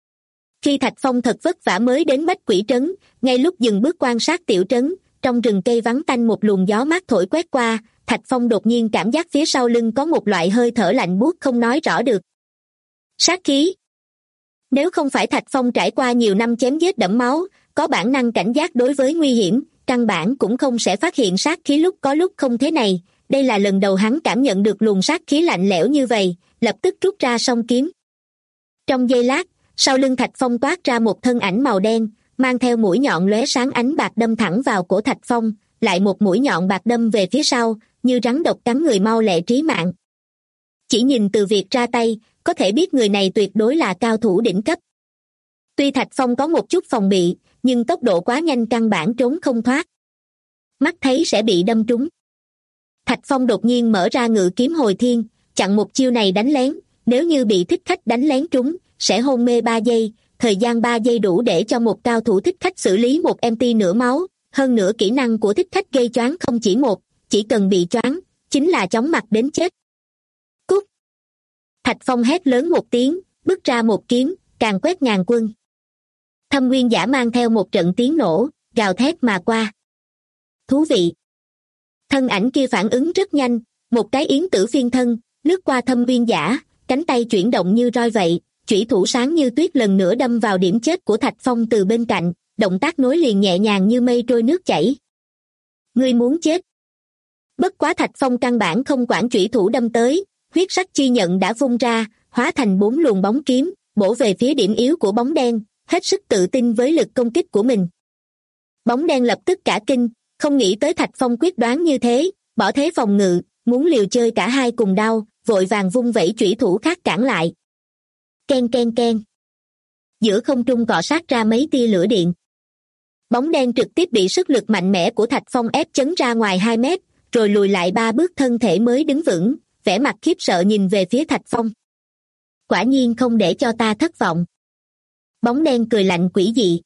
Khi Thạch Phong thật vất vả mới đến Bách Quỷ Trấn, ngay lúc dừng bước quan sát tiểu trấn, trong rừng cây vắng tanh một luồng gió mát thổi quét qua, Thạch Phong đột nhiên cảm giác phía sau lưng có một loại hơi thở lạnh buốt không nói rõ được. Sát khí. Nếu không phải Thạch Phong trải qua nhiều năm chém giết đẫm máu, có bản năng cảnh giác đối với nguy hiểm, căn bản cũng không sẽ phát hiện sát khí lúc có lúc không thế này. Đây là lần đầu hắn cảm nhận được luồng sát khí lạnh lẽo như vậy, lập tức rút ra song kiếm. Trong giây lát, sau lưng Thạch Phong toát ra một thân ảnh màu đen, mang theo mũi nhọn lóe sáng ánh bạc đâm thẳng vào cổ Thạch Phong, lại một mũi nhọn bạc đâm về phía sau, như rắn độc cắn người mau lẹ trí mạng. Chỉ nhìn từ việc ra tay, có thể biết người này tuyệt đối là cao thủ đỉnh cấp. Tuy Thạch Phong có một chút phòng bị, nhưng tốc độ quá nhanh căn bản trốn không thoát. Mắt thấy sẽ bị đâm trúng. Thạch Phong đột nhiên mở ra ngự kiếm hồi thiên, chặn một chiêu này đánh lén, nếu như bị thích khách đánh lén trúng, sẽ hôn mê 3 giây, thời gian 3 giây đủ để cho một cao thủ thích khách xử lý một MT nửa máu, hơn nữa kỹ năng của thích khách gây choáng không chỉ một, chỉ cần bị choáng, chính là chóng mặt đến chết. Cút! Thạch Phong hét lớn một tiếng, bước ra một kiếm, càn quét ngàn quân. Thâm Nguyên Giả mang theo một trận tiếng nổ, gào thét mà qua. Thú vị! Thân ảnh kia phản ứng rất nhanh, một cái yến tử phiên thân, lướt qua Thâm Nguyên Giả, cánh tay chuyển động như roi vậy, chủy thủ sáng như tuyết lần nữa đâm vào điểm chết của Thạch Phong từ bên cạnh, động tác nối liền nhẹ nhàng như mây trôi nước chảy. Ngươi muốn chết! Bất quá Thạch Phong căn bản không quản chủy thủ đâm tới, huyết sắc chi nhận đã vung ra, hóa thành 4 luồng bóng kiếm, bổ về phía điểm yếu của bóng đen, hết sức tự tin với lực công kích của mình. Bóng đen lập tức cả kinh, không nghĩ tới Thạch Phong quyết đoán như thế, bỏ thế phòng ngự, muốn liều chơi cả hai cùng đau, vội vàng vung vẩy chủy thủ khác cản lại. Ken ken ken. Giữa không trung cọ sát ra mấy tia lửa điện. Bóng đen trực tiếp bị sức lực mạnh mẽ của Thạch Phong ép chấn ra ngoài 2 mét, rồi lùi lại 3 bước thân thể mới đứng vững, vẻ mặt khiếp sợ nhìn về phía Thạch Phong. Quả nhiên không để cho ta thất vọng. Bóng đen cười lạnh quỷ dị.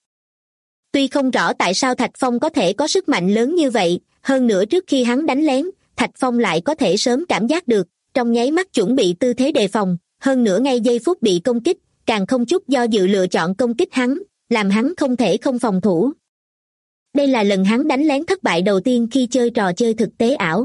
Tuy không rõ tại sao Thạch Phong có thể có sức mạnh lớn như vậy, hơn nữa trước khi hắn đánh lén, Thạch Phong lại có thể sớm cảm giác được, trong nháy mắt chuẩn bị tư thế đề phòng, hơn nữa ngay giây phút bị công kích, càng không chút do dự lựa chọn công kích hắn, làm hắn không thể không phòng thủ. Đây là lần hắn đánh lén thất bại đầu tiên khi chơi trò chơi thực tế ảo.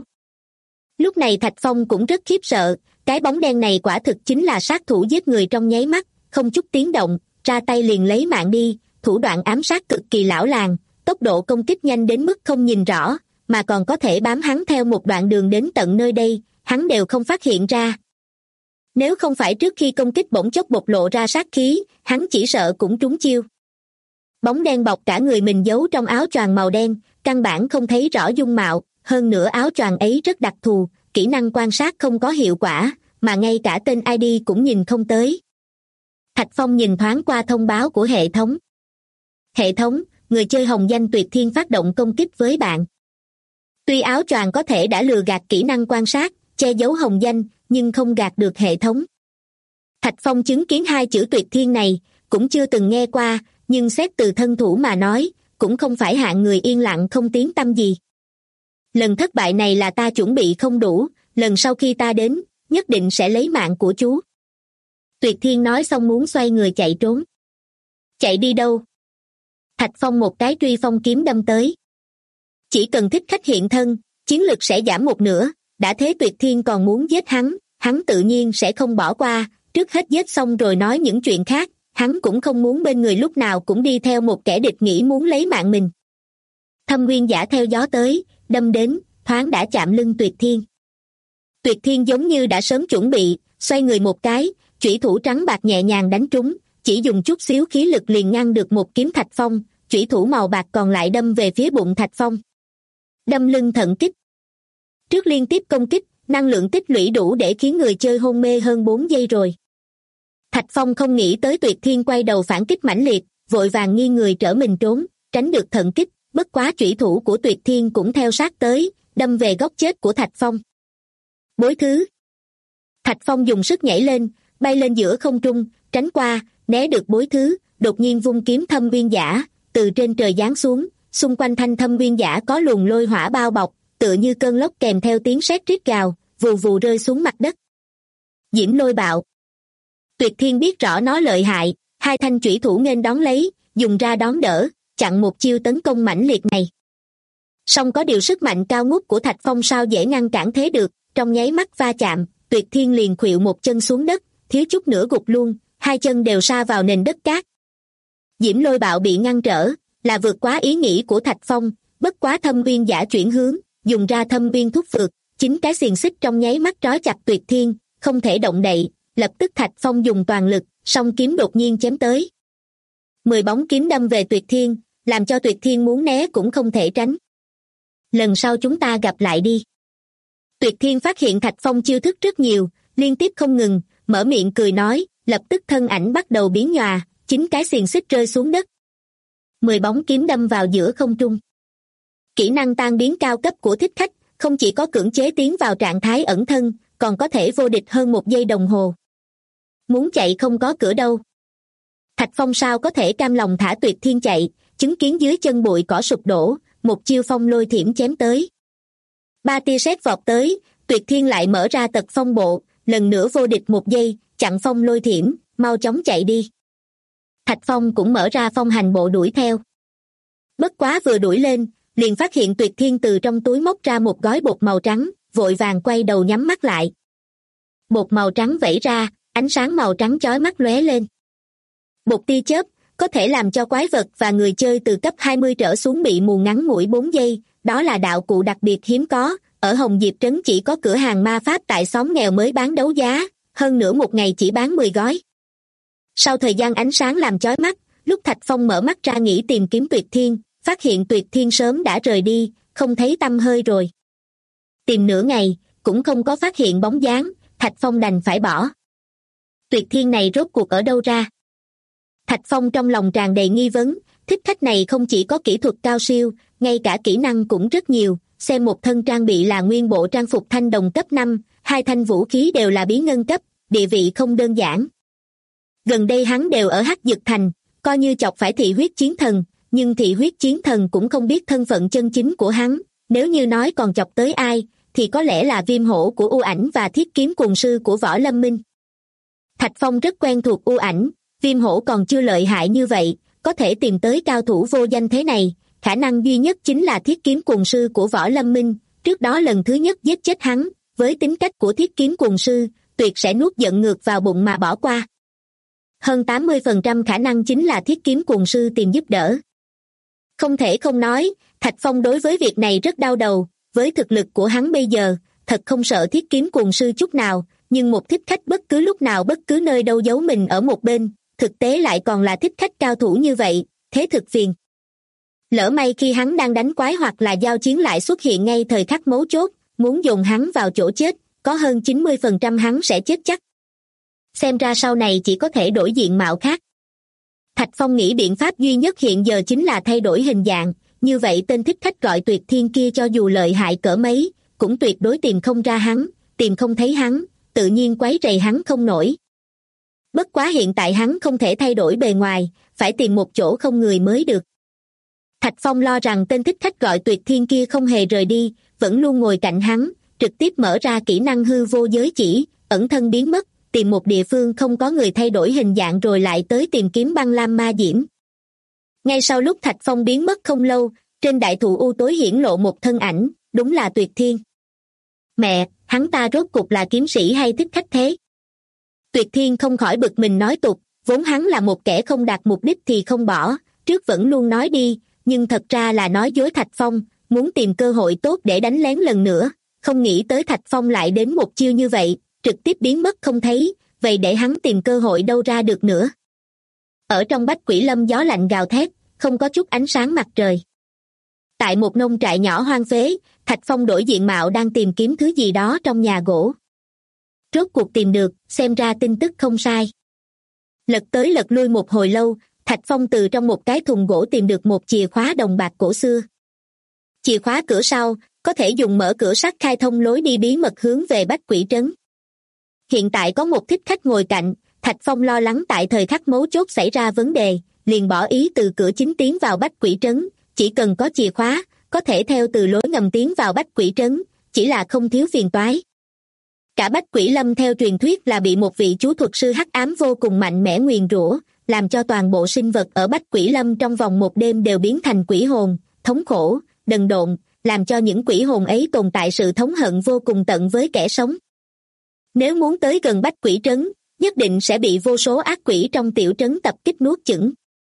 Lúc này Thạch Phong cũng rất khiếp sợ, cái bóng đen này quả thực chính là sát thủ giết người trong nháy mắt, không chút tiếng động, ra tay liền lấy mạng đi, thủ đoạn ám sát cực kỳ lão làng, tốc độ công kích nhanh đến mức không nhìn rõ, mà còn có thể bám hắn theo một đoạn đường đến tận nơi đây, hắn đều không phát hiện ra. Nếu không phải trước khi công kích bỗng chốc bộc lộ ra sát khí, hắn chỉ sợ cũng trúng chiêu. Bóng đen bọc cả người mình giấu trong áo choàng màu đen, căn bản không thấy rõ dung mạo, hơn nữa áo choàng ấy rất đặc thù, kỹ năng quan sát không có hiệu quả, mà ngay cả tên ID cũng nhìn không tới. Thạch Phong nhìn thoáng qua thông báo của hệ thống. Hệ thống, người chơi hồng danh Tuyệt Thiên phát động công kích với bạn. Tuy áo choàng có thể đã lừa gạt kỹ năng quan sát, che giấu hồng danh, nhưng không gạt được hệ thống. Thạch Phong chứng kiến 2 chữ Tuyệt Thiên này, cũng chưa từng nghe qua, nhưng xét từ thân thủ mà nói, cũng không phải hạng người yên lặng không tiếng tăm gì. Lần thất bại này là ta chuẩn bị không đủ, lần sau khi ta đến, nhất định sẽ lấy mạng của chú. Tuyệt Thiên nói xong muốn xoay người chạy trốn. Chạy đi đâu? Thạch Phong một cái truy phong kiếm đâm tới. Chỉ cần thích khách hiện thân, chiến lực sẽ giảm một nửa, đã thế Tuyệt Thiên còn muốn giết hắn tự nhiên sẽ không bỏ qua, trước hết giết xong rồi nói những chuyện khác, hắn cũng không muốn bên người lúc nào cũng đi theo một kẻ địch nghĩ muốn lấy mạng mình. Thâm Nguyên Giả theo gió tới, đâm đến, thoáng đã chạm lưng Tuyệt Thiên. Tuyệt Thiên giống như đã sớm chuẩn bị, xoay người một cái, chủy thủ trắng bạc nhẹ nhàng đánh trúng, chỉ dùng chút xíu khí lực liền ngăn được một kiếm Thạch Phong, chủy thủ màu bạc còn lại đâm về phía bụng Thạch Phong. Đâm lưng thận kích. Trước liên tiếp công kích, năng lượng tích lũy đủ để khiến người chơi hôn mê hơn 4 giây rồi. Thạch Phong không nghĩ tới Tuyệt Thiên quay đầu phản kích mãnh liệt, vội vàng nghiêng người trở mình trốn, tránh được thận kích, bất quá chủy thủ của Tuyệt Thiên cũng theo sát tới, đâm về góc chết của Thạch Phong. Bối thứ. Thạch Phong dùng sức nhảy lên, bay lên giữa không trung, tránh qua, né được bối thứ, đột nhiên vung kiếm Thâm Nguyên Giả, từ trên trời giáng xuống, xung quanh thanh Thâm Nguyên Giả có luồng lôi hỏa bao bọc, tựa như cơn lốc kèm theo tiếng sét rít gào, vù vù rơi xuống mặt đất. Diễm Lôi Bạo. Tuyệt Thiên biết rõ nó lợi hại, 2 thanh chủy thủ nghênh đón lấy, dùng ra đón đỡ, chặn một chiêu tấn công mãnh liệt này. Song có điều sức mạnh cao ngút của Thạch Phong sao dễ ngăn cản thế được, trong nháy mắt va chạm, Tuyệt Thiên liền khuỵu một chân xuống đất, thiếu chút nữa gục luôn, 2 chân đều sa vào nền đất cát. Diễm Lôi Bạo bị ngăn trở, là vượt quá ý nghĩ của Thạch Phong, bất quá Thâm Nguyên Giả chuyển hướng, dùng ra Thâm Nguyên Thúc Phược, 9 cái xiềng xích trong nháy mắt trói chặt Tuyệt Thiên, không thể động đậy, lập tức Thạch Phong dùng toàn lực, song kiếm đột nhiên chém tới. 10 bóng kiếm đâm về Tuyệt Thiên, làm cho Tuyệt Thiên muốn né cũng không thể tránh. Lần sau chúng ta gặp lại đi. Tuyệt Thiên phát hiện Thạch Phong chiêu thức rất nhiều, liên tiếp không ngừng, mở miệng cười nói, lập tức thân ảnh bắt đầu biến nhòa, 9 cái xiềng xích rơi xuống đất. 10 bóng kiếm đâm vào giữa không trung. Kỹ năng tan biến cao cấp của thích khách, không chỉ có cưỡng chế tiến vào trạng thái ẩn thân, còn có thể vô địch hơn 1 giây đồng hồ. Muốn chạy không có cửa đâu. Thạch Phong sao có thể cam lòng thả Tuyệt Thiên chạy, chứng kiến dưới chân bụi cỏ sụp đổ, một chiêu phong lôi thiểm chém tới. Ba tia sét vọt tới, Tuyệt Thiên lại mở ra tật phong bộ, lần nữa vô địch một giây, chặn phong lôi thiểm, mau chóng chạy đi. Thạch Phong cũng mở ra phong hành bộ đuổi theo. Bất quá vừa đuổi lên, liền phát hiện Tuyệt Thiên từ trong túi móc ra một gói bột màu trắng, vội vàng quay đầu nhắm mắt lại. Bột màu trắng vẩy ra, ánh sáng màu trắng chói mắt lóe lên. Bột tia chớp, có thể làm cho quái vật và người chơi từ cấp 20 trở xuống bị mù ngắn ngủi 4 giây, đó là đạo cụ đặc biệt hiếm có, ở Hồng Diệp Trấn chỉ có cửa hàng ma pháp tại xóm nghèo mới bán đấu giá, hơn nữa một ngày chỉ bán 10 gói. Sau thời gian ánh sáng làm chói mắt, lúc Thạch Phong mở mắt ra nghĩ tìm kiếm Tuyệt Thiên, phát hiện Tuyệt Thiên sớm đã rời đi, không thấy tăm hơi rồi. Tìm nửa ngày, cũng không có phát hiện bóng dáng, Thạch Phong đành phải bỏ. Tuyệt Thiên này rốt cuộc ở đâu ra? Thạch Phong trong lòng tràn đầy nghi vấn, thích khách này không chỉ có kỹ thuật cao siêu, ngay cả kỹ năng cũng rất nhiều, xem một thân trang bị là nguyên bộ trang phục thanh đồng cấp 5, hai thanh vũ khí đều là bí ngân cấp, địa vị không đơn giản. Gần đây hắn đều ở Hắc Dực Thành, coi như chọc phải thị huyết chiến thần, nhưng thị huyết chiến thần cũng không biết thân phận chân chính của hắn, nếu như nói còn chọc tới ai, thì có lẽ là Viêm Hổ của U Ảnh và Thiết Kiếm Cuồng Sư của Võ Lâm Minh. Thạch Phong rất quen thuộc U Ảnh, Viêm Hổ còn chưa lợi hại như vậy, có thể tìm tới cao thủ vô danh thế này, khả năng duy nhất chính là Thiết Kiếm Cuồng Sư của Võ Lâm Minh, trước đó lần thứ nhất giết chết hắn, với tính cách của Thiết Kiếm Cuồng Sư, tuyệt sẽ nuốt giận ngược vào bụng mà bỏ qua. Hơn 80% khả năng chính là Thiết Kiếm Cuồng Sư tìm giúp đỡ. Không thể không nói, Thạch Phong đối với việc này rất đau đầu, với thực lực của hắn bây giờ, thật không sợ Thiết Kiếm Cuồng Sư chút nào, nhưng một thích khách bất cứ lúc nào bất cứ nơi đâu giấu mình ở một bên, thực tế lại còn là thích khách cao thủ như vậy, thế thực phiền. Lỡ may khi hắn đang đánh quái hoặc là giao chiến lại xuất hiện ngay thời khắc mấu chốt, muốn dồn hắn vào chỗ chết, có hơn 90% hắn sẽ chết chắc. Xem ra sau này chỉ có thể đổi diện mạo khác. Thạch Phong nghĩ biện pháp duy nhất hiện giờ chính là thay đổi hình dạng, như vậy tên thích khách gọi Tuyệt Thiên kia cho dù lợi hại cỡ mấy, cũng tuyệt đối tìm không ra hắn, tìm không thấy hắn, tự nhiên quấy rầy hắn không nổi. Bất quá hiện tại hắn không thể thay đổi bề ngoài, phải tìm một chỗ không người mới được. Thạch Phong lo rằng tên thích khách gọi Tuyệt Thiên kia không hề rời đi, vẫn luôn ngồi cạnh hắn, trực tiếp mở ra kỹ năng hư vô giới chỉ, ẩn thân biến mất, tìm một địa phương không có người thay đổi hình dạng rồi lại tới tìm kiếm băng lam ma diễm. Ngay sau lúc Thạch Phong biến mất không lâu, trên đại thụ u tối hiển lộ một thân ảnh, đúng là Tuyệt Thiên. Mẹ, hắn ta rốt cục là kiếm sĩ hay thích khách thế? Tuyệt Thiên không khỏi bực mình nói tục, vốn hắn là một kẻ không đạt mục đích thì không bỏ, trước vẫn luôn nói đi, nhưng thật ra là nói dối Thạch Phong, muốn tìm cơ hội tốt để đánh lén lần nữa, không nghĩ tới Thạch Phong lại đến một chiêu như vậy, trực tiếp biến mất không thấy, vậy để hắn tìm cơ hội đâu ra được nữa. Ở trong Bách Quỷ Lâm gió lạnh gào thét, không có chút ánh sáng mặt trời. Tại một nông trại nhỏ hoang phế, Thạch Phong đổi diện mạo đang tìm kiếm thứ gì đó trong nhà gỗ. Rốt cuộc tìm được, xem ra tin tức không sai. Lật tới lật lui một hồi lâu, Thạch Phong từ trong một cái thùng gỗ tìm được một chìa khóa đồng bạc cổ xưa. Chìa khóa cửa sau, có thể dùng mở cửa sắt khai thông lối đi bí mật hướng về Bách Quỷ Trấn. Hiện tại có một thích khách ngồi cạnh, Thạch Phong lo lắng tại thời khắc mấu chốt xảy ra vấn đề, liền bỏ ý từ cửa chính tiến vào Bách Quỷ Trấn, chỉ cần có chìa khóa, có thể theo từ lối ngầm tiến vào Bách Quỷ Trấn, chỉ là không thiếu phiền toái. Cả Bách Quỷ Lâm theo truyền thuyết là bị một vị chú thuật sư hắc ám vô cùng mạnh mẽ nguyền rủa, làm cho toàn bộ sinh vật ở Bách Quỷ Lâm trong vòng một đêm đều biến thành quỷ hồn, thống khổ, đần độn, làm cho những quỷ hồn ấy tồn tại sự thống hận vô cùng tận với kẻ sống. Nếu muốn tới gần Bách Quỷ Trấn, nhất định sẽ bị vô số ác quỷ trong tiểu trấn tập kích nuốt chửng.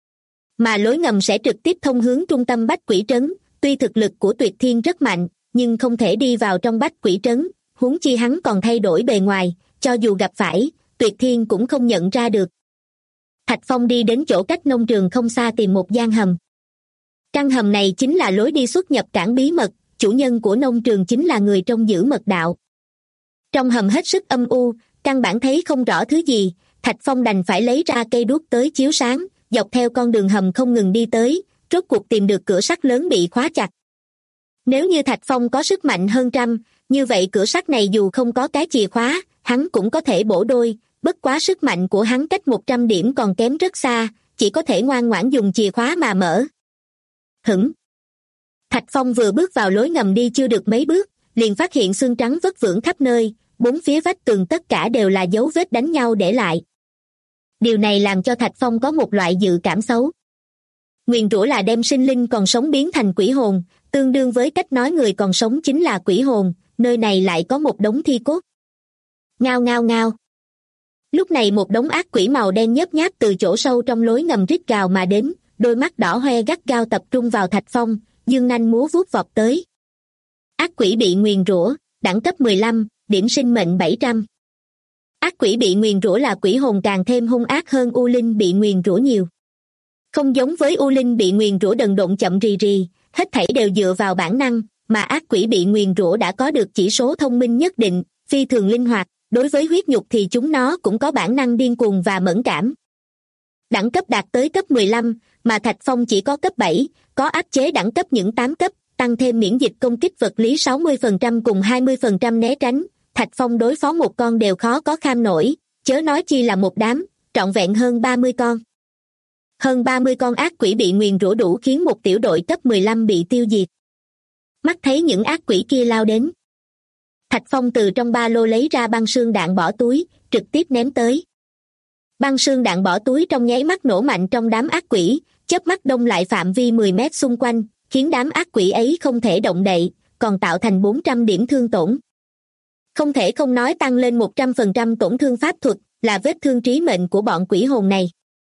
Mà lối ngầm sẽ trực tiếp thông hướng trung tâm Bách Quỷ Trấn, tuy thực lực của Tuyệt Thiên rất mạnh, nhưng không thể đi vào trong Bách Quỷ Trấn, huống chi hắn còn thay đổi bề ngoài, cho dù gặp phải, Tuyệt Thiên cũng không nhận ra được. Thạch Phong đi đến chỗ cách nông trường không xa tìm một gian hầm. Căn hầm này chính là lối đi xuất nhập cảng bí mật, chủ nhân của nông trường chính là người trông giữ mật đạo. Trong hầm hết sức âm u, căn bản thấy không rõ thứ gì, Thạch Phong đành phải lấy ra cây đuốc tới chiếu sáng, dọc theo con đường hầm không ngừng đi tới, rốt cuộc tìm được cửa sắt lớn bị khóa chặt. Nếu như Thạch Phong có sức mạnh hơn trăm, như vậy cửa sắt này dù không có cái chìa khóa, hắn cũng có thể bổ đôi, bất quá sức mạnh của hắn cách 100 điểm còn kém rất xa, chỉ có thể ngoan ngoãn dùng chìa khóa mà mở. Thạch Phong vừa bước vào lối ngầm đi chưa được mấy bước, liền phát hiện xương trắng vất vưởng khắp nơi, bốn phía vách tường tất cả đều là dấu vết đánh nhau để lại. Điều này làm cho Thạch Phong có một loại dự cảm xấu. Nguyền rủa là đem sinh linh còn sống biến thành quỷ hồn, tương đương với cách nói người còn sống chính là quỷ hồn, nơi này lại có một đống thi cốt. Ngao ngao ngao. Lúc này một đống ác quỷ màu đen nhớp nháp từ chỗ sâu trong lối ngầm rít gào mà đến, đôi mắt đỏ hoe gắt gao tập trung vào Thạch Phong, dương nanh múa vuốt vọt tới. Ác quỷ bị nguyền rủa, đẳng cấp 15, điểm sinh mệnh 700. Ác quỷ bị nguyền rủa là quỷ hồn càng thêm hung ác hơn U Linh bị nguyền rủa nhiều. Không giống với U Linh bị nguyền rủa đần độn chậm rì rì, hết thảy đều dựa vào bản năng, mà ác quỷ bị nguyền rủa đã có được chỉ số thông minh nhất định, phi thường linh hoạt, đối với huyết nhục thì chúng nó cũng có bản năng điên cuồng và mẫn cảm. Đẳng cấp đạt tới cấp 15, mà Thạch Phong chỉ có cấp 7, có áp chế đẳng cấp những 8 cấp, tăng thêm miễn dịch công kích vật lý 60% cùng 20% né tránh, Thạch Phong đối phó một con đều khó có kham nổi, chớ nói chi là một đám, trọn vẹn hơn 30 con. Hơn 30 con ác quỷ bị nguyền rủa đủ khiến một tiểu đội cấp 15 bị tiêu diệt. Mắt thấy những ác quỷ kia lao đến, Thạch Phong từ trong ba lô lấy ra băng sương đạn bỏ túi, trực tiếp ném tới. Băng sương đạn bỏ túi trong nháy mắt nổ mạnh trong đám ác quỷ, chớp mắt đông lại phạm vi 10 mét xung quanh, khiến đám ác quỷ ấy không thể động đậy, còn tạo thành 400 điểm thương tổn. Không thể không nói tăng lên 100% tổn thương pháp thuật, là vết thương trí mệnh của bọn quỷ hồn này.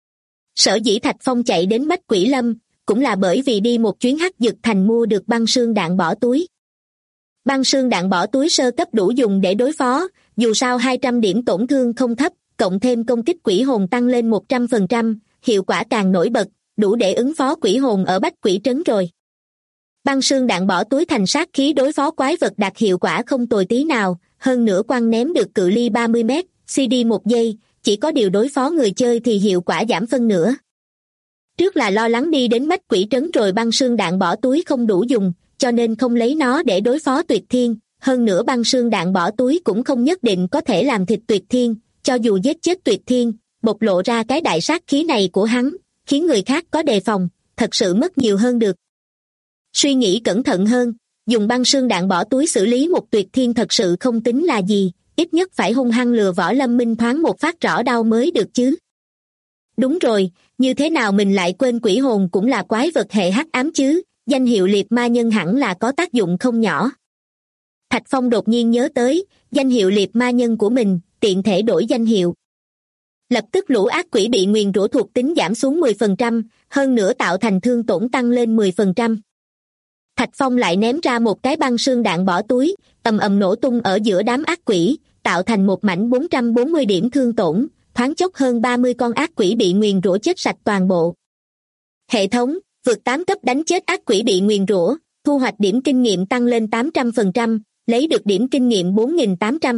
Sở dĩ Thạch Phong chạy đến Bách Quỷ Lâm, cũng là bởi vì đi một chuyến Hắc Dực Thành mua được băng sương đạn bỏ túi. Băng sương đạn bỏ túi sơ cấp đủ dùng để đối phó, dù sao 200 điểm tổn thương không thấp, cộng thêm công kích quỷ hồn tăng lên 100%, hiệu quả càng nổi bật, đủ để ứng phó quỷ hồn ở Bách Quỷ Trấn rồi. Băng sương đạn bỏ túi thành sát khí đối phó quái vật đạt hiệu quả không tồi tí nào, hơn nữa quăng ném được cự ly 30 mét, CD 1 giây, chỉ có điều đối phó người chơi thì hiệu quả giảm phân nửa. Trước là lo lắng đi đến Bách Quỷ Trấn rồi băng sương đạn bỏ túi không đủ dùng, cho nên không lấy nó để đối phó Tuyệt Thiên, hơn nữa băng sương đạn bỏ túi cũng không nhất định có thể làm thịt Tuyệt Thiên, cho dù giết chết Tuyệt Thiên, bộc lộ ra cái đại sát khí này của hắn, khiến người khác có đề phòng, thật sự mất nhiều hơn được. Suy nghĩ cẩn thận hơn, dùng băng sương đạn bỏ túi xử lý một Tuyệt Thiên thật sự không tính là gì, ít nhất phải hung hăng lừa Võ Lâm Minh thoáng một phát rõ đau mới được chứ. Đúng rồi, như thế nào mình lại quên quỷ hồn cũng là quái vật hệ hắc ám chứ, danh hiệu liệt ma nhân hẳn là có tác dụng không nhỏ. Thạch Phong đột nhiên nhớ tới, danh hiệu liệt ma nhân của mình, tiện thể đổi danh hiệu. Lập tức lũ ác quỷ bị nguyền rủa thuộc tính giảm xuống 10%, hơn nữa tạo thành thương tổn tăng lên 10%. Thạch Phong lại ném ra một cái băng sương đạn bỏ túi, ầm ầm nổ tung ở giữa đám ác quỷ, tạo thành một mảnh 440 điểm thương tổn, thoáng chốc hơn 30 con ác quỷ bị nguyền rủa chết sạch toàn bộ. Hệ thống, vượt 8 cấp đánh chết ác quỷ bị nguyền rủa, thu hoạch điểm kinh nghiệm tăng lên 800%, lấy được điểm kinh nghiệm 4.800.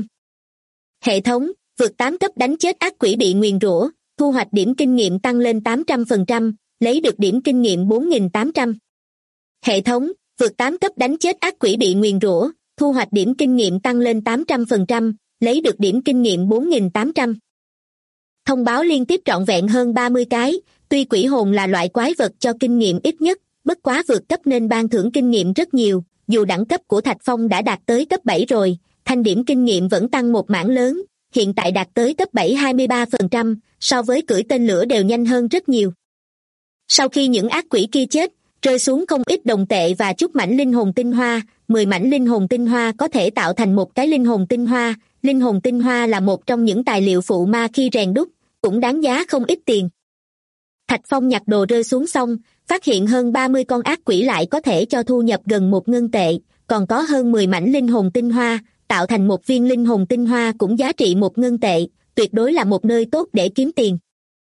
Hệ thống, vượt 8 cấp đánh chết ác quỷ bị nguyền rủa, thu hoạch điểm kinh nghiệm tăng lên 800%, lấy được điểm kinh nghiệm 4.800. Hệ thống, vượt 8 cấp đánh chết ác quỷ bị nguyền rủa, thu hoạch điểm kinh nghiệm tăng lên 800%, lấy được điểm kinh nghiệm 4.800. Thông báo liên tiếp trọn vẹn hơn 30 cái, tuy quỷ hồn là loại quái vật cho kinh nghiệm ít nhất, bất quá vượt cấp nên ban thưởng kinh nghiệm rất nhiều, dù đẳng cấp của Thạch Phong đã đạt tới cấp 7 rồi, thanh điểm kinh nghiệm vẫn tăng một mảng lớn, hiện tại đạt tới cấp 7 23%, so với cưỡi tên lửa đều nhanh hơn rất nhiều. Sau khi những ác quỷ kia chết, rơi xuống không ít đồng tệ và chút mảnh linh hồn tinh hoa, 10 mảnh linh hồn tinh hoa có thể tạo thành một cái linh hồn tinh hoa. Linh hồn tinh hoa là một trong những tài liệu phụ ma khi rèn đúc, cũng đáng giá không ít tiền. Thạch Phong nhặt đồ rơi xuống xong, phát hiện hơn 30 con ác quỷ lại có thể cho thu nhập gần 1 ngân tệ, còn có hơn 10 mảnh linh hồn tinh hoa, tạo thành một viên linh hồn tinh hoa cũng giá trị 1 ngân tệ, tuyệt đối là một nơi tốt để kiếm tiền.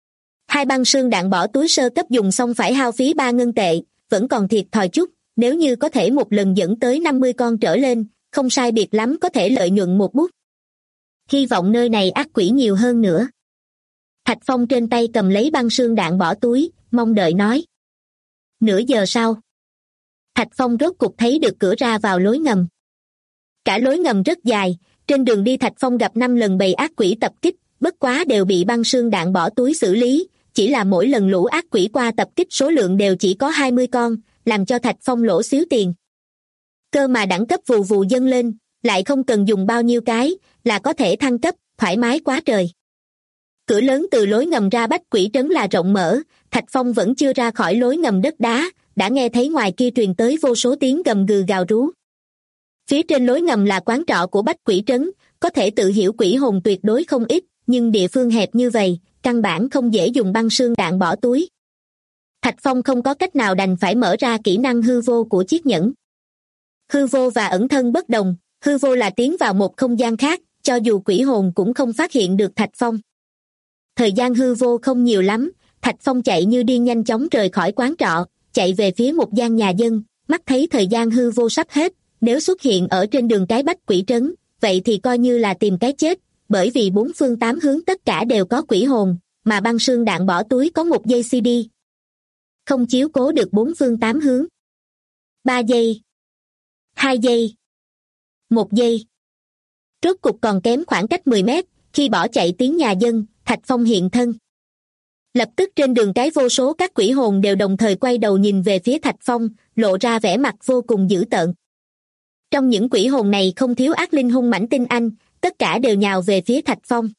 2 băng sương đạn bỏ túi sơ cấp dùng xong phải hao phí 3 ngân tệ, vẫn còn thiệt thòi chút, nếu như có thể một lần dẫn tới 50 con trở lên, không sai biệt lắm có thể lợi nhuận một bút. Hy vọng nơi này ác quỷ nhiều hơn nữa. Thạch Phong trên tay cầm lấy băng sương đạn bỏ túi, mong đợi nói. Nửa giờ sau, Thạch Phong rốt cục thấy được cửa ra vào lối ngầm. Cả lối ngầm rất dài, trên đường đi Thạch Phong gặp 5 lần bầy ác quỷ tập kích, bất quá đều bị băng sương đạn bỏ túi xử lý, chỉ là mỗi lần lũ ác quỷ qua tập kích số lượng đều chỉ có 20 con, làm cho Thạch Phong lỗ xíu tiền. Cơ mà đẳng cấp vù vù dâng lên, lại không cần dùng bao nhiêu cái, là có thể thăng cấp, thoải mái quá trời. Cửa lớn từ lối ngầm ra Bách Quỷ Trấn là rộng mở, Thạch Phong vẫn chưa ra khỏi lối ngầm đất đá, đã nghe thấy ngoài kia truyền tới vô số tiếng gầm gừ gào rú. Phía trên lối ngầm là quán trọ của Bách Quỷ Trấn, có thể tự hiểu quỷ hồn tuyệt đối không ít, nhưng địa phương hẹp như vậy, căn bản không dễ dùng băng xương đạn bỏ túi. Thạch Phong không có cách nào đành phải mở ra kỹ năng hư vô của chiếc nhẫn. Hư vô và ẩn thân bất đồng, hư vô là tiến vào một không gian khác, cho dù quỷ hồn cũng không phát hiện được Thạch Phong. Thời gian hư vô không nhiều lắm, Thạch Phong chạy như điên nhanh chóng rời khỏi quán trọ, chạy về phía một gian nhà dân, mắt thấy thời gian hư vô sắp hết, nếu xuất hiện ở trên đường cái Bách Quỷ Trấn, vậy thì coi như là tìm cái chết, bởi vì 4 phương 8 hướng tất cả đều có quỷ hồn, mà băng xương đạn bỏ túi có 1 giây CD. Không chiếu cố được 4 phương 8 hướng. 3 giây. 2 giây. 1 giây. Rốt cục còn kém khoảng cách 10 mét, khi bỏ chạy tiến nhà dân, Thạch Phong hiện thân. Lập tức trên đường cái vô số các quỷ hồn đều đồng thời quay đầu nhìn về phía Thạch Phong, lộ ra vẻ mặt vô cùng dữ tợn. Trong những quỷ hồn này không thiếu ác linh hung mãnh tinh anh, tất cả đều nhào về phía Thạch Phong.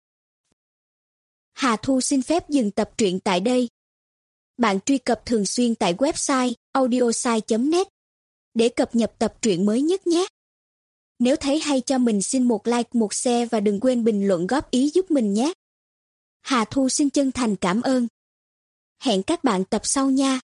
Hà Thu xin phép dừng tập truyện tại đây. Bạn truy cập thường xuyên tại website audiosai.net để cập nhật tập truyện mới nhất nhé. Nếu thấy hay cho mình xin một like, một share và đừng quên bình luận góp ý giúp mình nhé. Hà Thu xin chân thành cảm ơn. Hẹn các bạn tập sau nha.